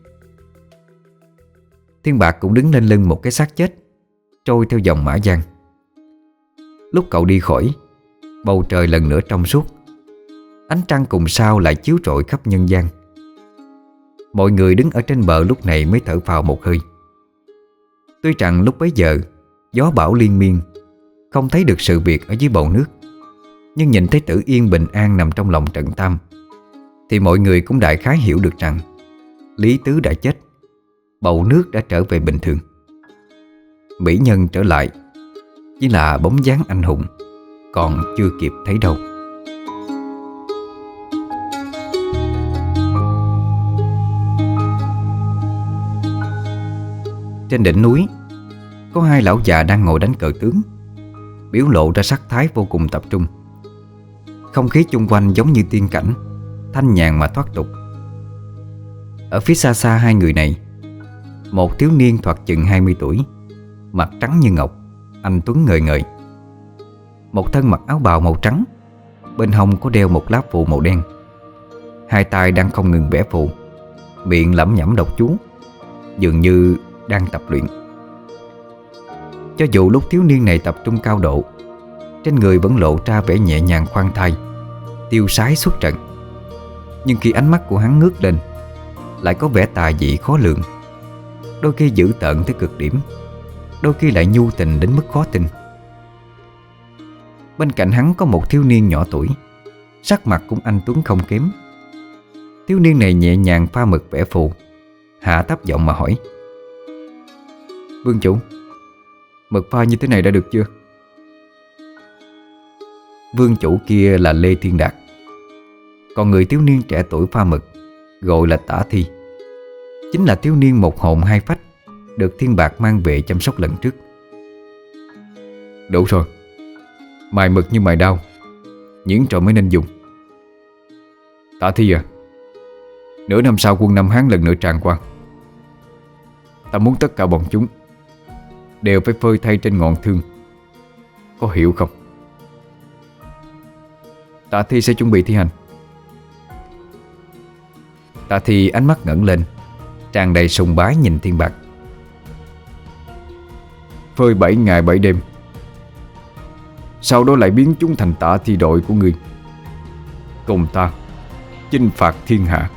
Thiên Bạc cũng đứng lên lưng một cái xác chết trôi theo dòng Mã Giang. Lúc cậu đi khỏi, bầu trời lần nữa trong suốt, ánh trăng cùng sao lại chiếu rọi khắp nhân gian. Mọi người đứng ở trên bờ lúc này mới thở phào một hơi. Tuy rằng lúc bấy giờ gió bão liên miên, không thấy được sự việc ở dưới bầu nước, nhưng nhìn thấy Tử Yên bình an nằm trong lòng Trần Tam, thì mọi người cũng đại khái hiểu được rằng Lý Tứ đã chết, bầu nước đã trở về bình thường. Mỹ nhân trở lại, chỉ là bóng dáng anh hùng còn chưa kịp thấy đâu. Trên đỉnh núi có hai lão già đang ngồi đánh cờ tướng, biểu lộ ra sắc thái vô cùng tập trung. Không khí chung quanh giống như tiên cảnh, thanh nhàn mà thoát tục. Ở phía xa xa hai người này, một thiếu niên thoạt chừng hai mươi tuổi, mặt trắng như ngọc, anh tuấn ngời ngời. Một thân mặc áo bào màu trắng, bên hông có đeo một lá phù màu đen. Hai tay đang không ngừng vẽ phù, miệng lẩm nhẩm đọc chú, dường như đang tập luyện. Cho dù lúc thiếu niên này tập trung cao độ, trên người vẫn lộ ra vẻ nhẹ nhàng khoan thai, tiêu sái xuất trận, nhưng khi ánh mắt của hắn ngước lên, lại có vẻ tà dị khó lường, đôi khi dữ tợn tới cực điểm, đôi khi lại nhu tình đến mức khó tin. Bên cạnh hắn có một thiếu niên nhỏ tuổi, sắc mặt cũng anh tuấn không kém. Thiếu niên này nhẹ nhàng pha mực vẽ phù, hạ thấp giọng mà hỏi: "Vương chủ, mực pha như thế này đã được chưa?" Vương chủ kia là Lê Thiên Đạt, còn người thiếu niên trẻ tuổi pha mực gọi là Tả Thi, chính là thiếu niên một hồn hai phách được Thiên Bạc mang về chăm sóc lần trước. "Đủ rồi, mài mực như mài đao, nhuyễn rồi mới nên dùng. Tả Thi à, Nửa năm sau quân Nam Hán lần nữa tràn qua. Ta muốn tất cả bọn chúng đều phải phơi thay trên ngọn thương. Có hiểu không? Tạ Thi sẽ chuẩn bị thi hành. Tạ Thi ánh mắt ngẩng lên, tràn đầy sùng bái nhìn Thiên Bạc. Phơi bảy ngày bảy đêm, sau đó lại biến chúng thành Tạ Thi đội của ngươi, cùng ta chinh phạt thiên hạ.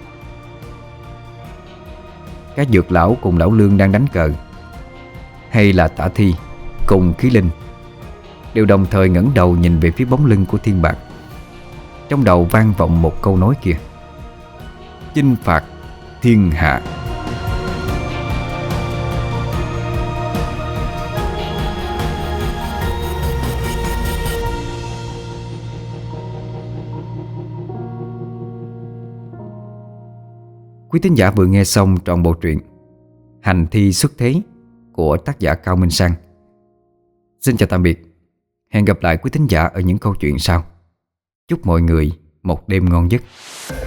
Các dược lão cùng lão Lương đang đánh cờ, hay là Tạ Thi cùng Khí Linh, đều đồng thời ngẩng đầu nhìn về phía bóng lưng của Thiên Bạc. Trong đầu vang vọng một câu nói kia: chinh phạt thiên hạ. Quý thính giả vừa nghe xong trọn bộ truyện Hành Thi Xuất Thế của tác giả Cao Minh Sang. Xin chào tạm biệt. Hẹn gặp lại quý thính giả ở những câu chuyện sau. Chúc mọi người một đêm ngon giấc.